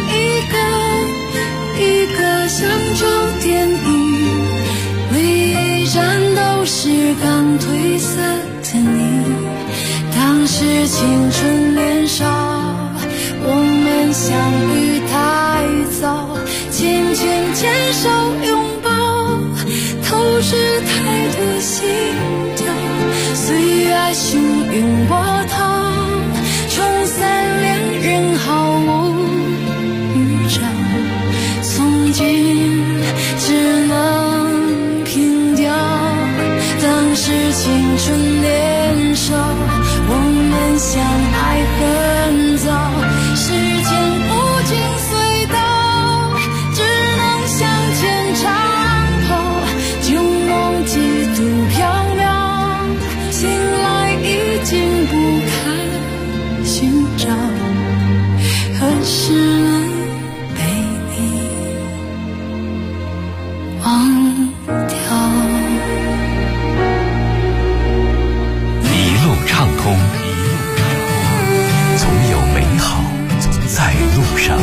一个乡愁电影，每一站都是刚褪色的你。当时青春年少，我们相遇太早，轻轻牵手拥抱，透支太多心跳，岁月汹涌波涛，冲散两人毫无预兆，从今只能凭吊当时青春年少，我们相爱很早，时间不经隧道，只能向前长跑，旧梦几度缥缈，醒来已经不堪寻找，何时能被你忘掉。 一路畅通，总有美好在路上，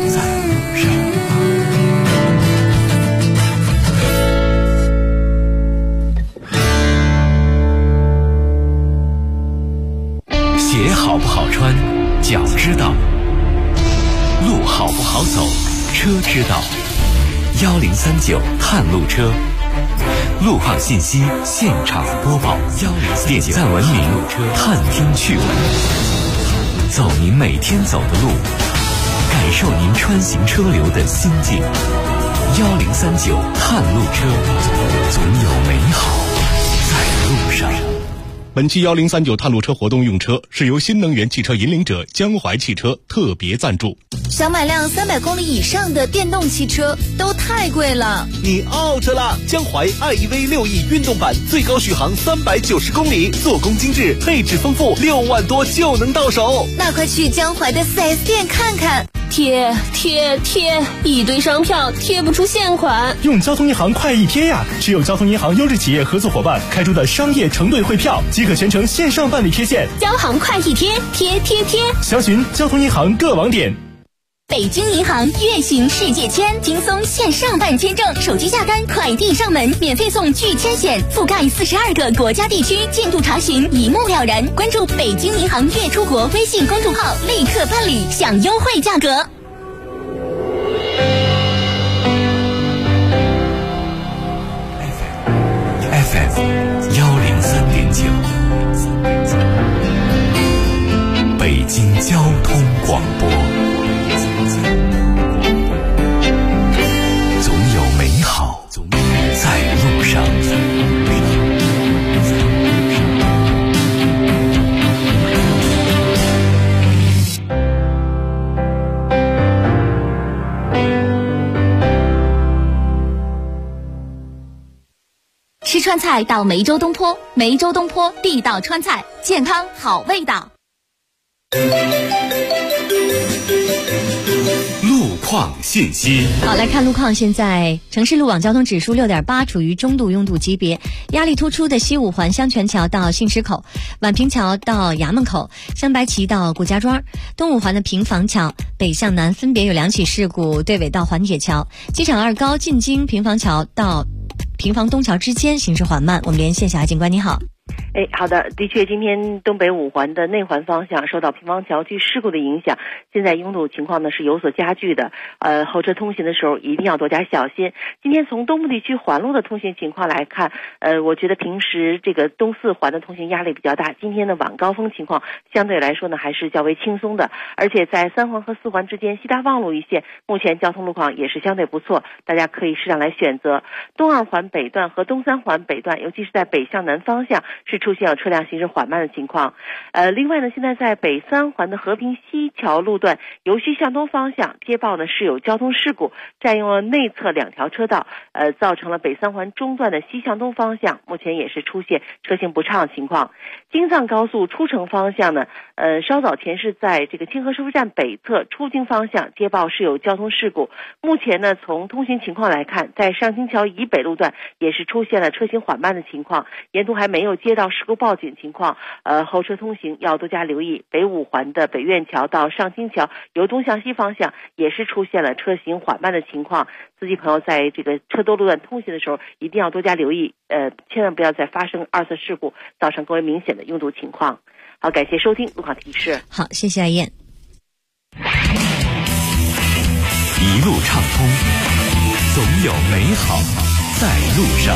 鞋好不好穿，脚知道；路好不好走，车知道。1039探路车，路况信息现场播报，点赞文明，探听趣闻，走您每天走的路，感受您穿行车流的心境。1039探路车，总有美好在路上。 本期1039探路车活动用车是由新能源汽车引领者江淮汽车特别赞助。 想买辆300公里以上的电动汽车都太贵了， 你 out 了！江淮 iEV 6E 运动版最高续航390公里，做工精致，配置丰富，6万多就能到手。 那快去江淮的 4S 店看看。贴，一堆商票贴不出现款。 用交通银行快一贴呀！持有交通银行优质企业合作伙伴开出的商业承兑汇票，即可全程线上办理贴现。 交行快一贴，贴。 详询交通银行各网点。 北京银行月行世界签，轻松线上办签证，手机下单，快递上门，免费送拒签险，覆盖42个国家地区，进度查询一目了然。关注北京银行月出国微信公众号，立刻办理，享优惠价格。 FM 103.9，北京交通广播。总有美好在路上。 吃川菜到梅州东坡，梅州东坡地道川菜，健康好味道。 路况信息。 好，来看路况。现在城市路网交通指数6.8，处于中度拥堵级别。压力突出的西五环香泉桥到信石口，宛平桥到衙门口，香白旗到顾家庄。东五环的平房桥北向南分别有2起事故，对尾到环铁桥。机场2高进京平房桥到平房东桥之间行驶缓慢。我们连线小海警官，你好。 好的，的确，今天东北5环的内环方向受到平房桥区事故的影响，现在拥堵情况呢是有所加剧的。后车通行的时候一定要多加小心。今天从东部地区环路的通行情况来看，我觉得平时这个东4环的通行压力比较大，今天的晚高峰情况相对来说呢还是较为轻松的，而且在3环和4环之间西大望路一线，目前交通路况也是相对不错，大家可以适当来选择。东2环北段和东3环北段，尤其是在北向南方向是出现了车辆行驶缓慢的情况。另外呢，现在在北3环的和平西桥路段由西向东方向接报呢是有交通事故，占用了内侧2条车道，造成了北3环中段的西向东方向目前也是出现车行不畅的情况。京藏高速出城方向呢，稍早前是在这个清河收费站北侧出京方向接报是有交通事故，目前呢从通行情况来看，在上清桥以北路段也是出现了车行缓慢的情况，沿途还没有接到事故报警情况，后车通行要多加留意。北5环的北苑桥到上清桥由东向西方向也是出现了车行缓慢的情况，司机朋友在这个车多路段通行的时候一定要多加留意，千万不要再发生2次事故，造成更为明显的拥堵情况。好，感谢收听路况提示。 好，谢谢艾燕。 一路畅通，总有美好在路上。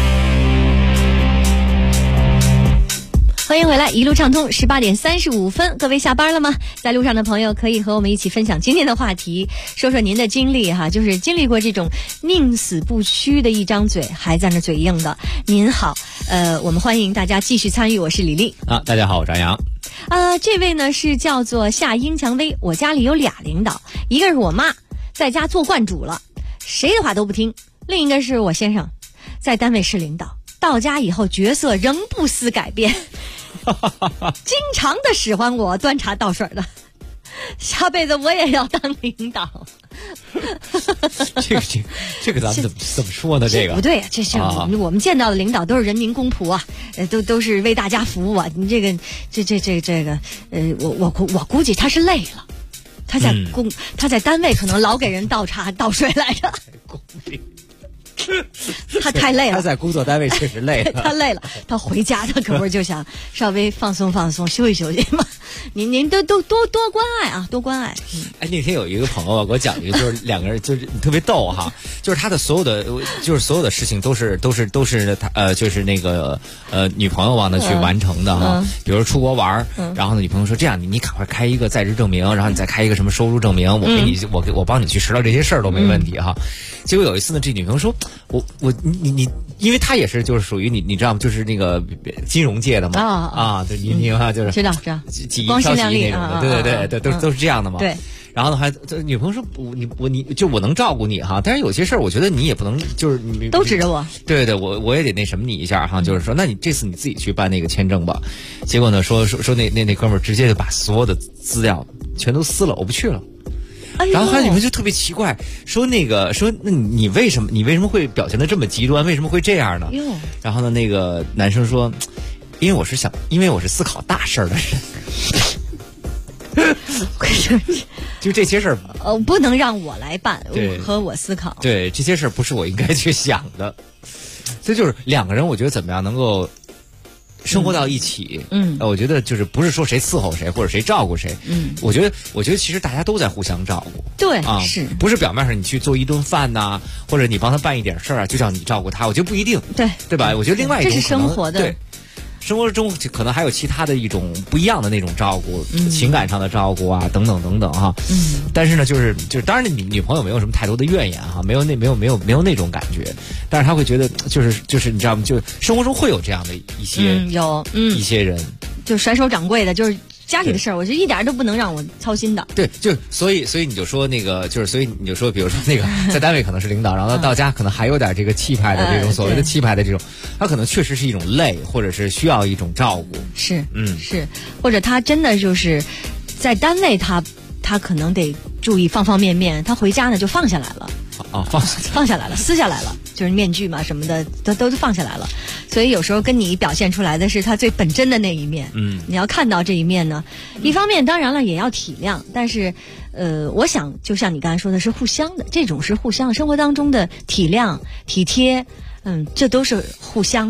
欢迎回来，一路畅通，18点35分，各位下班了吗？在路上的朋友可以和我们一起分享今天的话题，说说您的经历哈，就是经历过这种宁死不屈的一张嘴，还在那嘴硬的。您好，我们欢迎大家继续参与，我是李丽。 大家好，我是张扬。 这位呢是叫做夏英蔷薇，我家里有俩领导，一个是我妈，在家做惯主了，谁的话都不听；另一个是我先生，在单位是领导，到家以后角色仍不思改变。经常的使唤我端茶倒水的，下辈子我也要当领导。 这个咱们怎么说呢？这个不对，这是我们见到的领导都是人民公仆啊，都是为大家服务啊。你这个我估计他是累了，他在单位可能老给人倒茶倒水来着。他太累了， 他在工作单位确实累了， 他累了，他回家他可不是就想稍微放松放松休息休息吗？您都多关爱啊，多关爱。 那天有一个朋友给我讲一个，就是两个人就是特别逗哈，就是他的所有的事情都是他就是那个女朋友帮他去完成的哈，比如出国玩，然后呢女朋友说这样你赶快开一个在职证明，然后你再开一个什么收入证明，我给你我帮你去拾掇这些事儿都没问题哈。结果有一次呢，这女朋友说你，因为他也是就是属于你知道吗？就是那个金融界的嘛对，你哈就是知道光鲜亮丽那种的，对，都是这样的嘛。 对。 然后呢，还女朋友说你就我能照顾你哈，但是有些事儿我觉得你也不能就是你都指着我。 对，我也得那什么你一下哈，就是说那你这次你自己去办那个签证吧。结果呢说那哥们儿直接就把所有的资料全都撕了，我不去了。然后他女朋友就特别奇怪，说那你为什么会表现得这么极端？为什么会这样呢？然后呢，那个男生说，因为我是思考大事儿的人。就这些事儿， 不能让我来办和我思考。 对，这些事儿不是我应该去想的。所以就是两个人，我觉得怎么样能够生活到一起，我觉得就是不是说谁伺候谁或者谁照顾谁，我觉得其实大家都在互相照顾， 对是不是表面上你去做一顿饭呐，或者你帮他办一点事儿啊，就叫你照顾他，我觉得不一定，对吧？我觉得另外一种这是生活的， 对。生活中可能还有其他的一种不一样的那种照顾，情感上的照顾啊，等等等等哈。但是呢，就是当然，你女朋友没有什么太多的怨言哈，没有那种感觉，但是她会觉得就是你知道吗？就生活中会有这样的一些一些人， 就甩手掌柜的，就是。家里的事儿，我就一点都不能让我操心的。 对，就所以你就说那个，就是所以你就说，比如说那个在单位可能是领导，然后到家可能还有点这个气派的这种所谓的气派的这种，他可能确实是一种累，或者是需要一种照顾。 是，是，或者他真的就是在单位他可能得注意方方面面，他回家呢就放下来了。放下来了，撕下来了，就是面具嘛什么的都放下来了，所以有时候跟你表现出来的是他最本真的那一面。你要看到这一面呢，一方面当然了也要体谅，但是我想就像你刚才说的是互相的，这种是互相生活当中的体谅体贴，这都是互相的。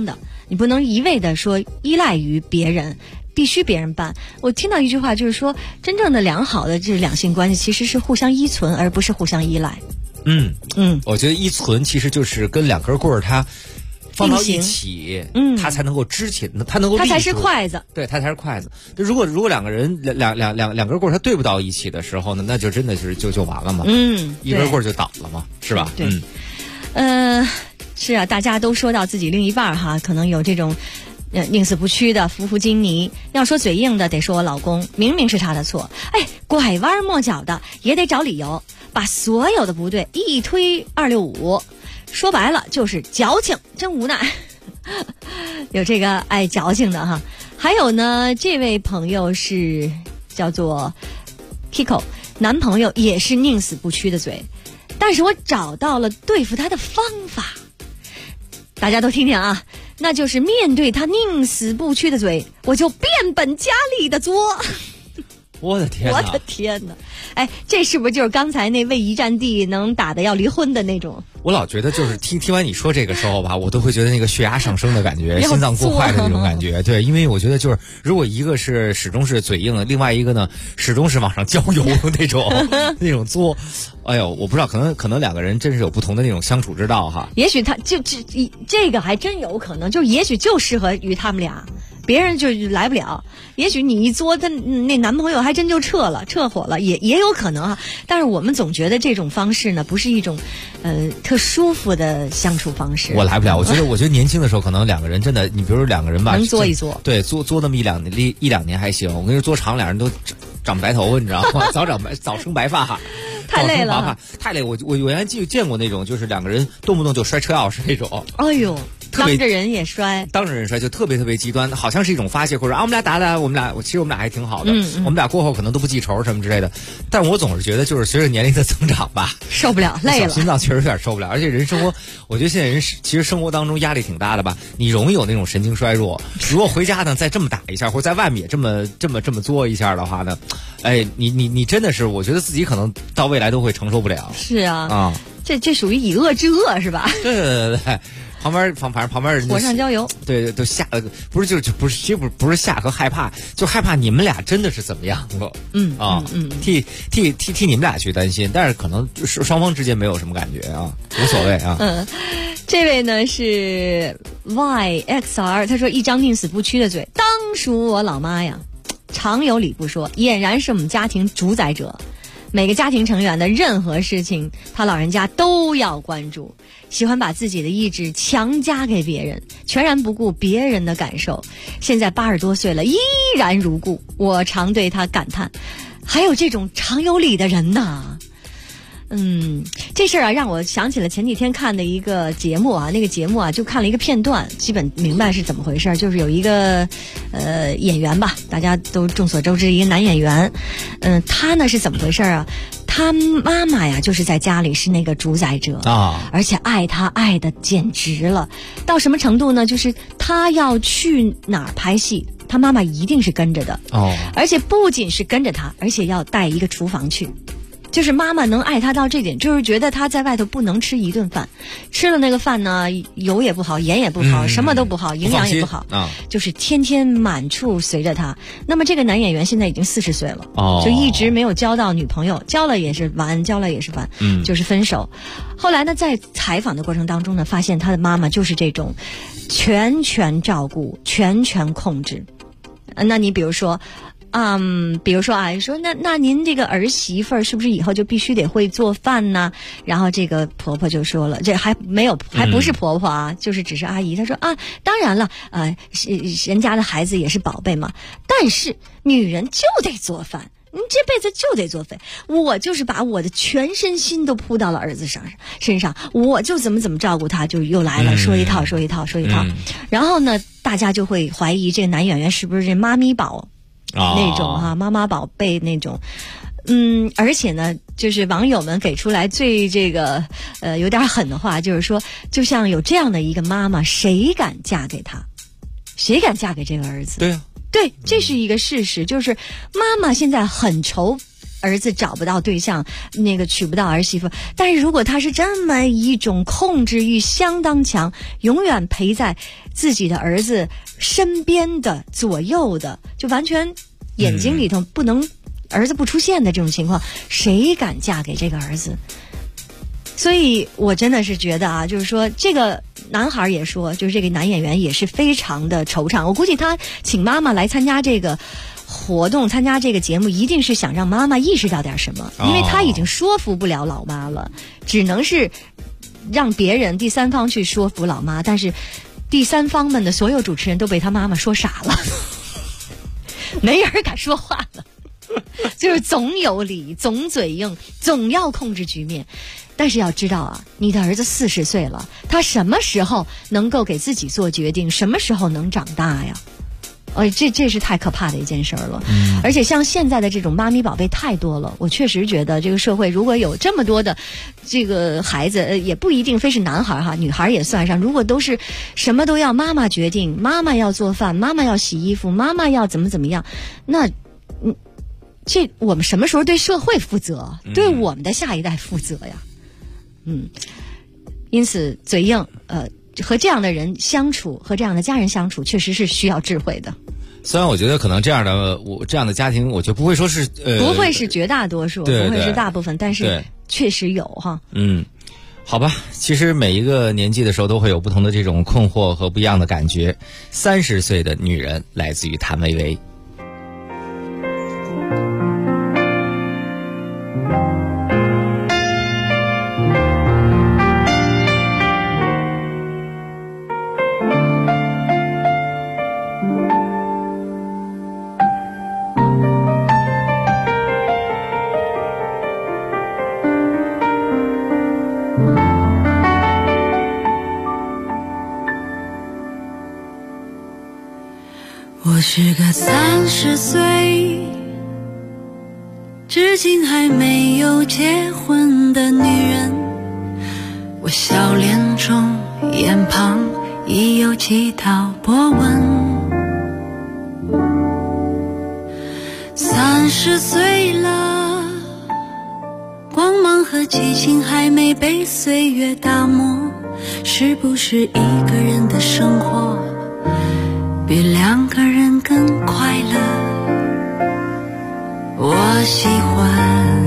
你不能一味的说依赖于别人，必须别人办。我听到一句话就是说，真正的良好的这两性关系其实是互相依存，而不是互相依赖。 我觉得依存其实就是跟两根棍儿它放到一起，它才能够支起，它能够立住， 它才是筷子， 对，它才是筷子。如果两个人两根棍儿它对不到一起的时候呢，那就真的是就完了嘛，一根棍儿就倒了嘛，是吧？ 对，是啊，大家都说到自己另一半哈，可能有这种宁死不屈的服服金泥。要说嘴硬的，得说我老公，明明是他的错，拐弯抹角的也得找理由，把所有的不对一推265。说白了就是矫情，真无奈。有这个爱矫情的哈。还有呢，这位朋友是叫做 Kiko， 男朋友也是宁死不屈的嘴，但是我找到了对付他的方法，大家都听听啊，那就是面对他宁死不屈的嘴，我就变本加厉的作。 我的天哪！ 我的天哪！这是不是就是刚才那位一战地能打得要离婚的那种？ 我老觉得就是听完你说这个时候吧，我都会觉得那个血压上升的感觉，心脏过快的那种感觉。对，因为我觉得就是如果一个是始终是嘴硬的，另外一个呢始终是往上浇油那种作，我不知道，可能两个人真是有不同的那种相处之道哈。也许他就这个还真有可能，就也许就适合于他们俩。别人就来不了，也许你一作，他那男朋友还真就撤火了，也有可能啊。但是我们总觉得这种方式呢，不是一种特舒服的相处方式。 我来不了，我觉得年轻的时候可能两个人真的，你比如说两个人吧， 能作一作， 对，作那么一两年还行。我跟你说，作长两人都长白头，你知道吗？早生白发。 太累了， 太累。我原来见过那种，就是两个人动不动就摔车钥匙那种。 哎呦，当着人也摔， 就特别极端，好像是一种发泄，或者我们俩打，其实我们俩还挺好的，我们俩过后可能都不记仇什么之类的。但我总是觉得，就是随着年龄的增长吧， 受不了，累了， 心脏确实有点受不了。而且人生活，我觉得现在人其实生活当中压力挺大的吧，你容易有那种神经衰弱。如果回家呢再这么打一下，或者在外面也这么作一下的话呢，你真的是，我觉得自己可能到未来都会承受不了。 是啊，这属于以恶制恶是吧？ 对。旁边人火上浇油， 对，都吓得不是吓和害怕，就害怕你们俩真的是怎么样了，替你们俩去担心，但是可能双方之间没有什么感觉啊，无所谓啊。 这位呢是 YXR， 他说一张宁死不屈的嘴，当属我老妈呀，常有理不说，俨然是我们家庭主宰者。每个家庭成员的任何事情，他老人家都要关注，喜欢把自己的意志强加给别人，全然不顾别人的感受。现在80多岁了，依然如故。我常对他感叹，还有这种常有理的人呐。这事儿啊，让我想起了前几天看的一个节目啊，那个节目啊，就看了一个片段，基本明白是怎么回事。就是有一个演员吧，大家都众所周知，一个男演员，他呢是怎么回事啊？他妈妈呀，就是在家里是那个主宰者啊，而且爱他爱的简直了，到什么程度呢？就是他要去哪儿拍戏，他妈妈一定是跟着的而且不仅是跟着他，而且要带一个厨房去。就是妈妈能爱他到这点，就是觉得他在外头不能吃一顿饭，吃了那个饭呢，油也不好，盐也不好，什么都不好，营养也不好就是天天满处随着他。那么这个男演员现在已经40岁了就一直没有交到女朋友，交了也是完，就是分手。后来呢，在采访的过程当中呢，发现他的妈妈就是这种全权照顾、全权控制。那你比如说说那您这个儿媳妇儿是不是以后就必须得会做饭呢？然后这个婆婆就说了，这还不是婆婆啊，就是只是阿姨。她说啊，当然了，人家的孩子也是宝贝嘛，但是女人就得做饭。你这辈子就得做饭，我就是把我的全身心都扑到了儿子身上，我就怎么照顾他，就又来了，说一套。然后呢，大家就会怀疑这个男演员是不是这妈咪宝那种妈妈宝贝那种。而且呢，就是网友们给出来最这个有点狠的话，就是说，就像有这样的一个妈妈，谁敢嫁给他？谁敢嫁给这个儿子？ 对啊。 对，这是一个事实，就是妈妈现在很愁儿子找不到对象，那个娶不到儿媳妇。但是如果他是这么一种控制欲相当强，永远陪在自己的儿子身边的左右的，就完全眼睛里头不能儿子不出现的这种情况，谁敢嫁给这个儿子？所以我真的是觉得啊，就是说这个男孩也说，就是这个男演员也是非常的惆怅。我估计他请妈妈来参加这个活动，参加这个节目，一定是想让妈妈意识到点什么，因为他已经说服不了老妈了，只能是让别人第三方去说服老妈，但是第三方们的所有主持人都被他妈妈说傻了，没人敢说话了，就是总有理，总嘴硬，总要控制局面。但是要知道啊，你的儿子40岁了，他什么时候能够给自己做决定，什么时候能长大呀？这是太可怕的一件事了。而且像现在的这种妈咪宝贝太多了，我确实觉得这个社会如果有这么多的这个孩子，也不一定非是男孩哈，女孩也算上，如果都是什么都要妈妈决定，妈妈要做饭，妈妈要洗衣服，妈妈要怎么样，那这我们什么时候对社会负责，对我们的下一代负责呀？因此嘴硬，和这样的人相处，和这样的家人相处，确实是需要智慧的。 虽然我觉得可能这样的家庭，我觉得不会说是不会是绝大多数， 对， 不会是大部分，但是确实有哈。 好吧，其实每一个年纪的时候都会有不同的这种困惑和不一样的感觉。30岁的女人来自于谭维维。 我是个30岁，至今还没有结婚的女人。我笑脸中眼旁已有几道波纹。30岁了，光芒和激情还没被岁月打磨，是不是一个人的生活比2个人更快乐？我喜欢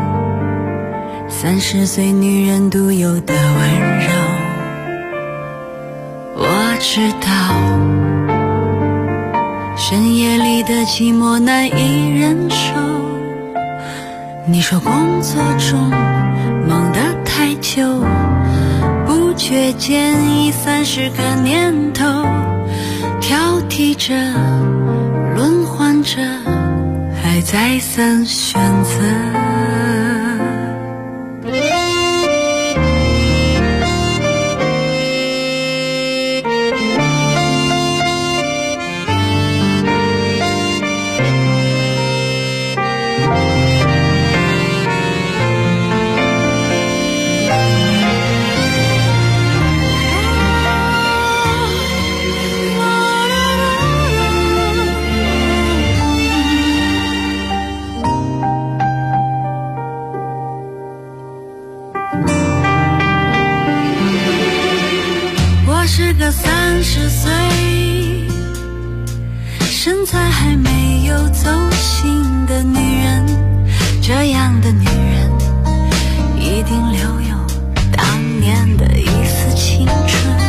30岁女人独有的温柔。我知道深夜里的寂寞难以忍受。你说工作中忙得太久，不觉间已30个年头，挑剔着，轮换着，还再三选择。是个30岁，身材还没有走形的女人，这样的女人一定留有当年的一丝青春。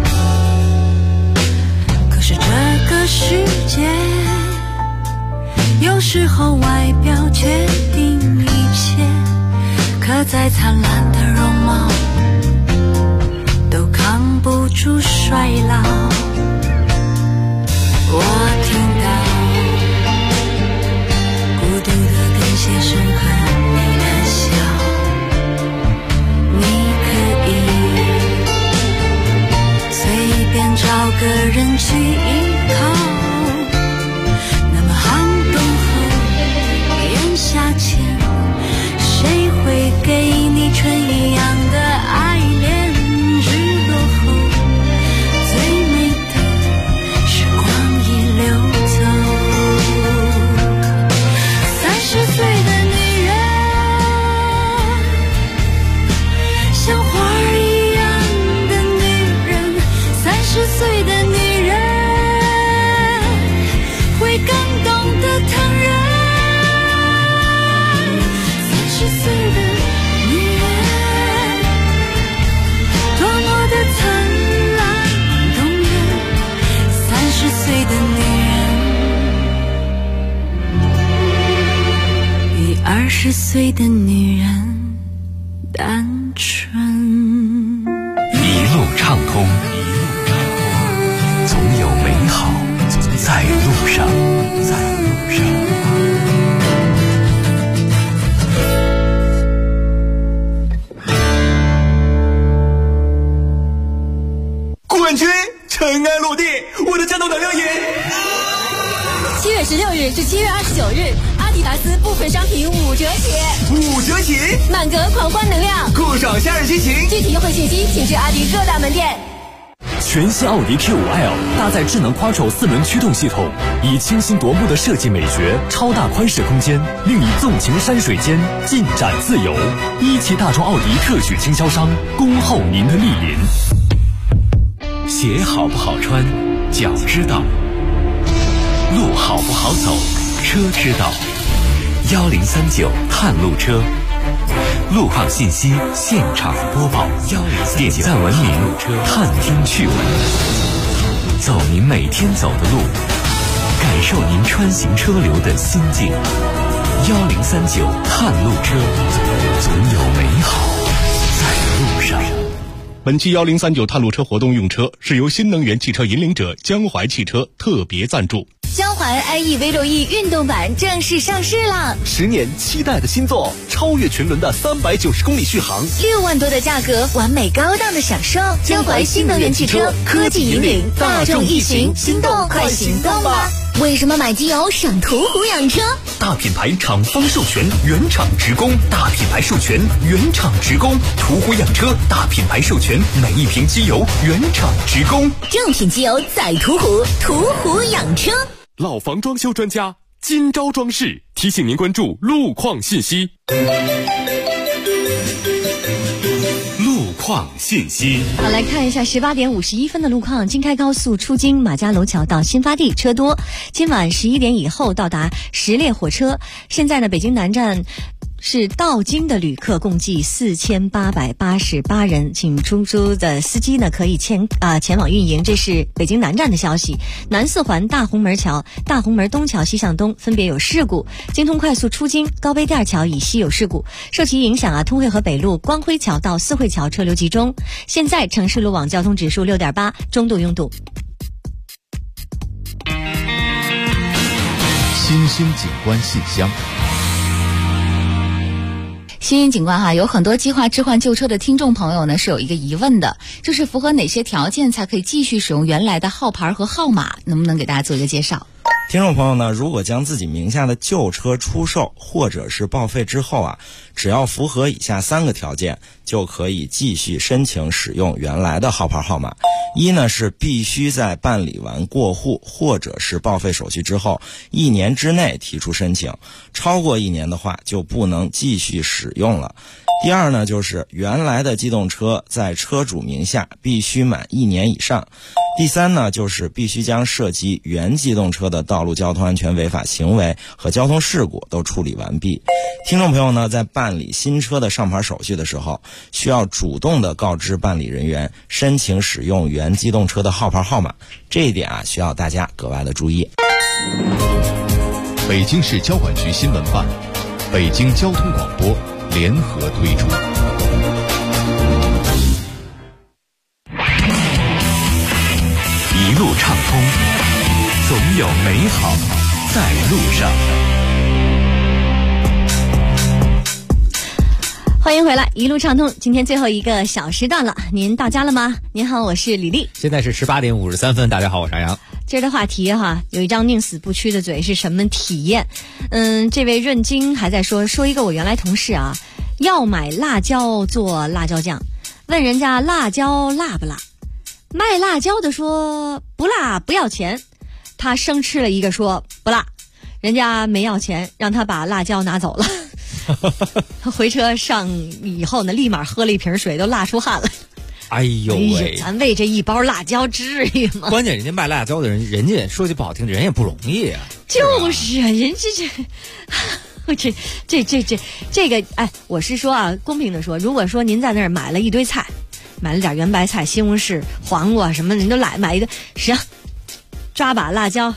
可是这个世界有时候外表决定一切，可再灿烂的容貌都扛不住衰老。我听到孤独的跟鞋声和你的笑，你可以随便找个人去依靠。那么寒冬后炎夏前，谁会给你春一样的爱恋？日落后最美的 20岁的女人单纯。 一路畅通，总有美好在路上， 冠军尘埃落定，我的战斗能量也。 7月16日至7月29日，阿迪达斯部分商品5折起 ，5折起， 满格狂欢能量， 酷爽夏日心情。 具体优惠信息请至阿迪各大门店。 全新奥迪 Q5L 搭载智能 Quattro 4轮驱动系统，以清新夺目的设计美学、超大宽适空间，令你纵情山水间，尽展自由。一汽大众奥迪特许经销商，恭候您的莅临。 鞋好不好穿，脚知道；路好不好走，车知道。1039探路车，路况信息现场播报，点赞文明，探听趣闻，走您每天走的路，感受您穿行车流的心境。1039探路车，总有美好在路上。 本期1039探路车活动用车是由新能源汽车引领者江淮汽车特别赞助。 江淮 iE V6E 运动版正式上市了 ，10年期待的新作，超越群伦的390公里续航 ，6万多的价格，完美高档的享受。江淮新能源汽车科技引领大众一行，心动快行动吧！为什么买机油省途虎养车？ 大品牌厂方授权，原厂直供；大品牌授权，原厂直供。途虎养车大品牌授权，每一瓶机油原厂直供。 正品机油在途虎，途虎养车。 老房装修专家今朝装饰提醒您关注路况信息。路况信息， 好，来看一下18点51分的路况。京开高速出京马家楼桥到新发地车多，今晚11点以后到达10列火车。现在呢，北京南站是到京的旅客共计4888人，请出租的司机呢可以前往运营。这是北京南站的消息。南四环大红门桥、大红门东桥西向东分别有事故，京通快速出京高碑店桥以西有事故，受其影响通惠河北路光辉桥到四惠桥车流集中。现在城市路网交通指数6.8，中度拥堵。 新兴景观信箱。 新兴景观有很多计划置换旧车的听众朋友呢是有一个疑问的，就是符合哪些条件才可以继续使用原来的号牌和号码？能不能给大家做一个介绍？ 听众朋友呢，如果将自己名下的旧车出售或者是报废之后只要符合以下3个条件，就可以继续申请使用原来的号牌号码。一呢是必须在办理完过户或者是报废手续之后1年之内提出申请，超过1年的话就不能继续使用了。第二呢就是原来的机动车在车主名下必须满1年以上。第三呢就是必须将涉及原机动车的道路交通安全违法行为和交通事故都处理完毕。听众朋友呢在办理新车的上牌手续的时候，需要主动的告知办理人员申请使用原机动车的号牌号码，这一点需要大家格外的注意。 北京市交管局新闻办、北京交通广播联合推出。 一路畅通，总有美好在路上。 欢迎回来，一路畅通。今天最后一个小时段了，您到家了吗？您好，我是李丽。 现在是18点53分，大家好，我是杨洋。 今儿的话题有一张宁死不屈的嘴是什么体验？这位润京还在说一个我原来同事要买辣椒做辣椒酱，问人家辣椒辣不辣，卖辣椒的说不辣不要钱，他生吃了一个说不辣，人家没要钱，让他把辣椒拿走了。他回车上以后呢，立马喝了一瓶水，都辣出汗了。 哎呦喂， 咱为这一包辣椒至于吗？ 关键人家卖辣椒的人，人家说句不好听，人也不容易啊。 就是人这个，我是说公平的说，如果说您在那儿买了一堆菜，买了点圆白菜、西红柿、黄瓜什么，您都买一个，行，抓把辣椒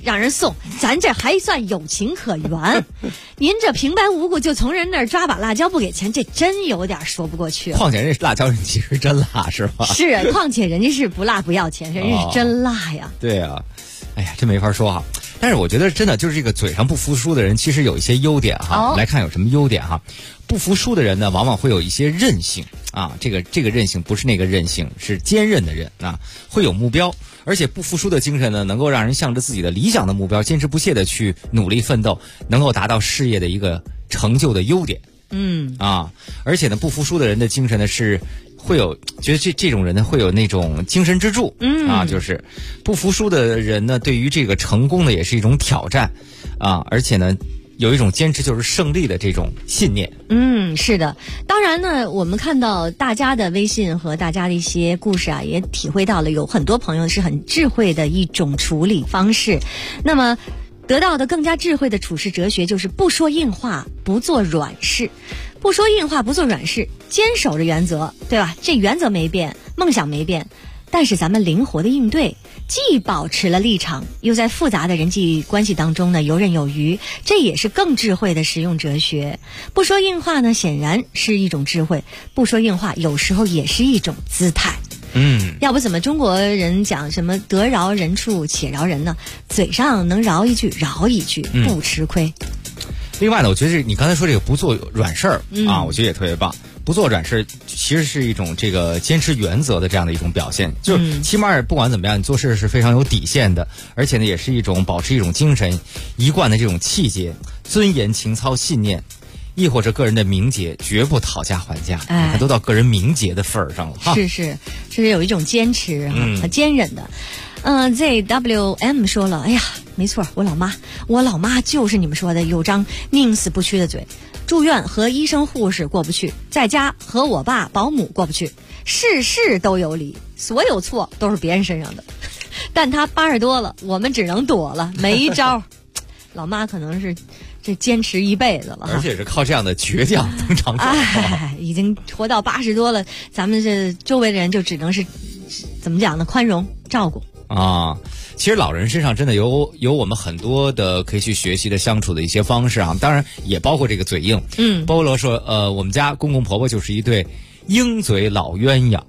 让人送，咱这还算有情可原。您这平白无故就从人那儿抓把辣椒不给钱，这真有点说不过去了。 况且人辣椒人其实真辣，是吧？ 是，况且人家是不辣不要钱，人家是真辣呀。 对啊，哎呀，真没法说哈。但是我觉得真的就是这个嘴上不服输的人，其实有一些优点哈。来看有什么优点哈。不服输的人呢，往往会有一些韧性啊。这个韧性不是那个韧性，是坚韧的韧啊。会有目标，而且不服输的精神呢，能够让人向着自己的理想的目标坚持不懈的去努力奋斗，能够达到事业的一个成就的优点。而且呢，不服输的人的精神呢是会有，觉得这种人呢会有那种精神支柱。就是不服输的人呢，对于这个成功呢也是一种挑战啊，而且呢有一种坚持就是胜利的这种信念。 是的。当然呢，我们看到大家的微信和大家的一些故事啊，也体会到了有很多朋友是很智慧的一种处理方式。那么得到的更加智慧的处世哲学就是不说硬话，不做软事。不说硬话，不做软事，坚守着原则，对吧？这原则没变，梦想没变，但是咱们灵活的应对，既保持了立场，又在复杂的人际关系当中呢游刃有余，这也是更智慧的实用哲学。不说硬话呢，显然是一种智慧；不说硬话，有时候也是一种姿态。要不怎么中国人讲什么得饶人处且饶人呢？嘴上能饶一句饶一句，不吃亏。 另外呢，我觉得你刚才说这个不做软事儿啊，我觉得也特别棒。不做软事其实是一种这个坚持原则的这样的一种表现，就是起码不管怎么样，你做事是非常有底线的，而且呢也是一种保持一种精神一贯的这种气节、尊严、情操、信念，亦或者个人的名节，绝不讨价还价。你看都到个人名节的份儿上了哈。 是有一种坚持和坚韧的。ZWM 说了，哎呀，没错，我老妈就是你们说的有张宁死不屈的嘴，住院和医生护士过不去，在家和我爸保姆过不去，事事都有理，所有错都是别人身上的。但他80多了，我们只能躲了，没招。老妈可能是这坚持一辈子了， 而且是靠这样的倔强能长久。 已经活到80多了，咱们这周围的人就只能是怎么讲呢？宽容照顾。 其实老人身上真的有我们很多的可以去学习的相处的一些方式啊，当然也包括这个嘴硬。菠萝说，我们家公公婆婆就是一对鹰嘴老鸳鸯。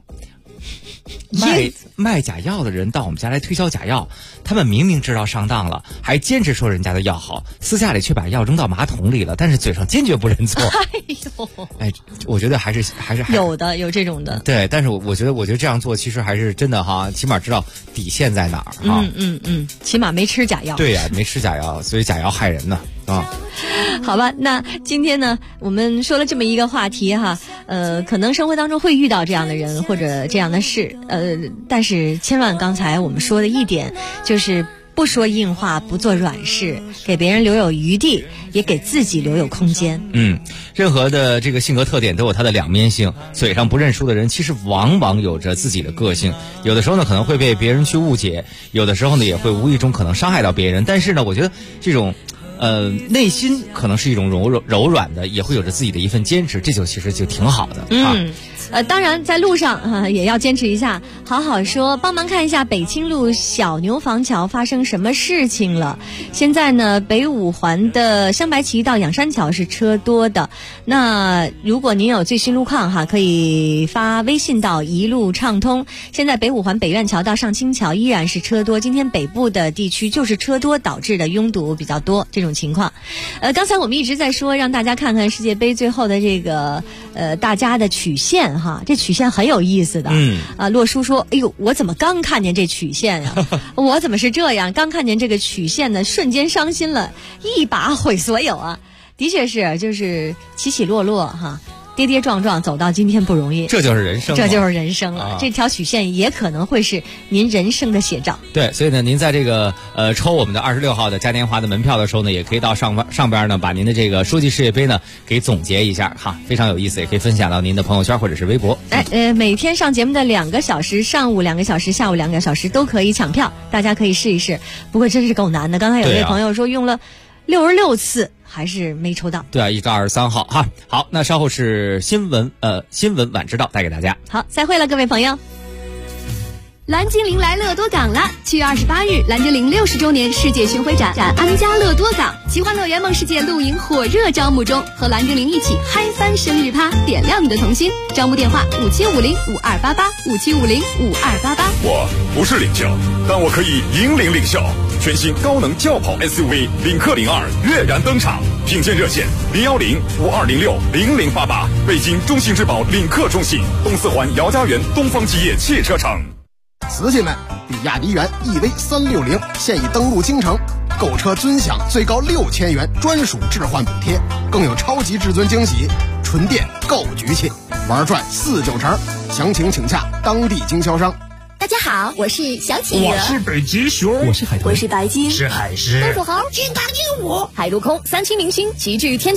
卖假药的人到我们家来推销假药，他们明明知道上当了，还坚持说人家的药好，私下里却把药扔到马桶里了，但是嘴上坚决不认错。我觉得还是有这种的。 对，但是我觉得这样做其实还是真的哈，起码知道底线在哪儿哈。 起码没吃假药。 对呀，没吃假药，所以假药害人呢。 好吧，那今天呢，我们说了这么一个话题哈，可能生活当中会遇到这样的人或者这样的事，但是千万刚才我们说的一点就是不说硬话，不做软事，给别人留有余地，也给自己留有空间。 任何的这个性格特点都有它的两面性，嘴上不认输的人其实往往有着自己的个性，有的时候呢可能会被别人去误解，有的时候呢也会无意中可能伤害到别人，但是呢我觉得这种内心可能是一种柔软的，也会有着自己的一份坚持，这就其实就挺好的。 当然在路上也要坚持一下，好好说。帮忙看一下北清路小牛房桥发生什么事情了。现在呢，北五环的香白旗到仰山桥是车多的。那如果您有最新路况哈，可以发微信到一路畅通。现在北五环北苑桥到上清桥依然是车多，今天北部的地区就是车多导致的拥堵比较多这种情况。刚才我们一直在说让大家看看世界杯最后的这个大家的曲线哈，这曲线很有意思的。洛叔说，哎呦，我怎么刚看见这曲线呀？我怎么是这样？刚看见这个曲线呢，瞬间伤心了，一把毁所有啊！的确是，就是起起落落哈。跌跌撞撞走到今天不容易， 这就是人生， 这就是人生了。这条曲线也可能会是您人生的写照。 对，所以呢，您在这个抽我们的26号的嘉年华的门票的时候呢，也可以到上边呢，把您的这个书记世界杯呢给总结一下哈，非常有意思，也可以分享到您的朋友圈或者是微博。 每天上节目的2个小时，上午2个小时，下午2个小时都可以抢票，大家可以试一试。不过真是够难的，刚才有位朋友说用了66次。还是没抽到。 对啊，1至23号哈。好，那稍后是新闻晚知道带给大家。 好，再会了各位朋友。 蓝精灵来乐多港啦！7月28日，蓝精灵60周年世界巡回展安家乐多港，奇幻乐园梦世界露营火热招募中，和蓝精灵一起嗨翻生日趴，点亮你的童心。招募电话57505288，57505288。 我不是领袖，但我可以引领领袖。全新高能轿跑 SUV 领克02跃然登场，品鉴热线01052060088，北京中信质保领克中信，东四环姚家园东方基业汽车城。 瓷器们，比亚迪元 EV360现已登陆京城，购车尊享最高6000元专属置换补贴，更有超级至尊惊喜，纯电够局气，玩转4-9成，详情请洽当地经销商。 大家好，我是小企鹅， 我是北极熊， 我是海豚， 我是白鲸， 是海狮， 东土猴，金刚鹦鹉，海陆空3栖明星齐聚天。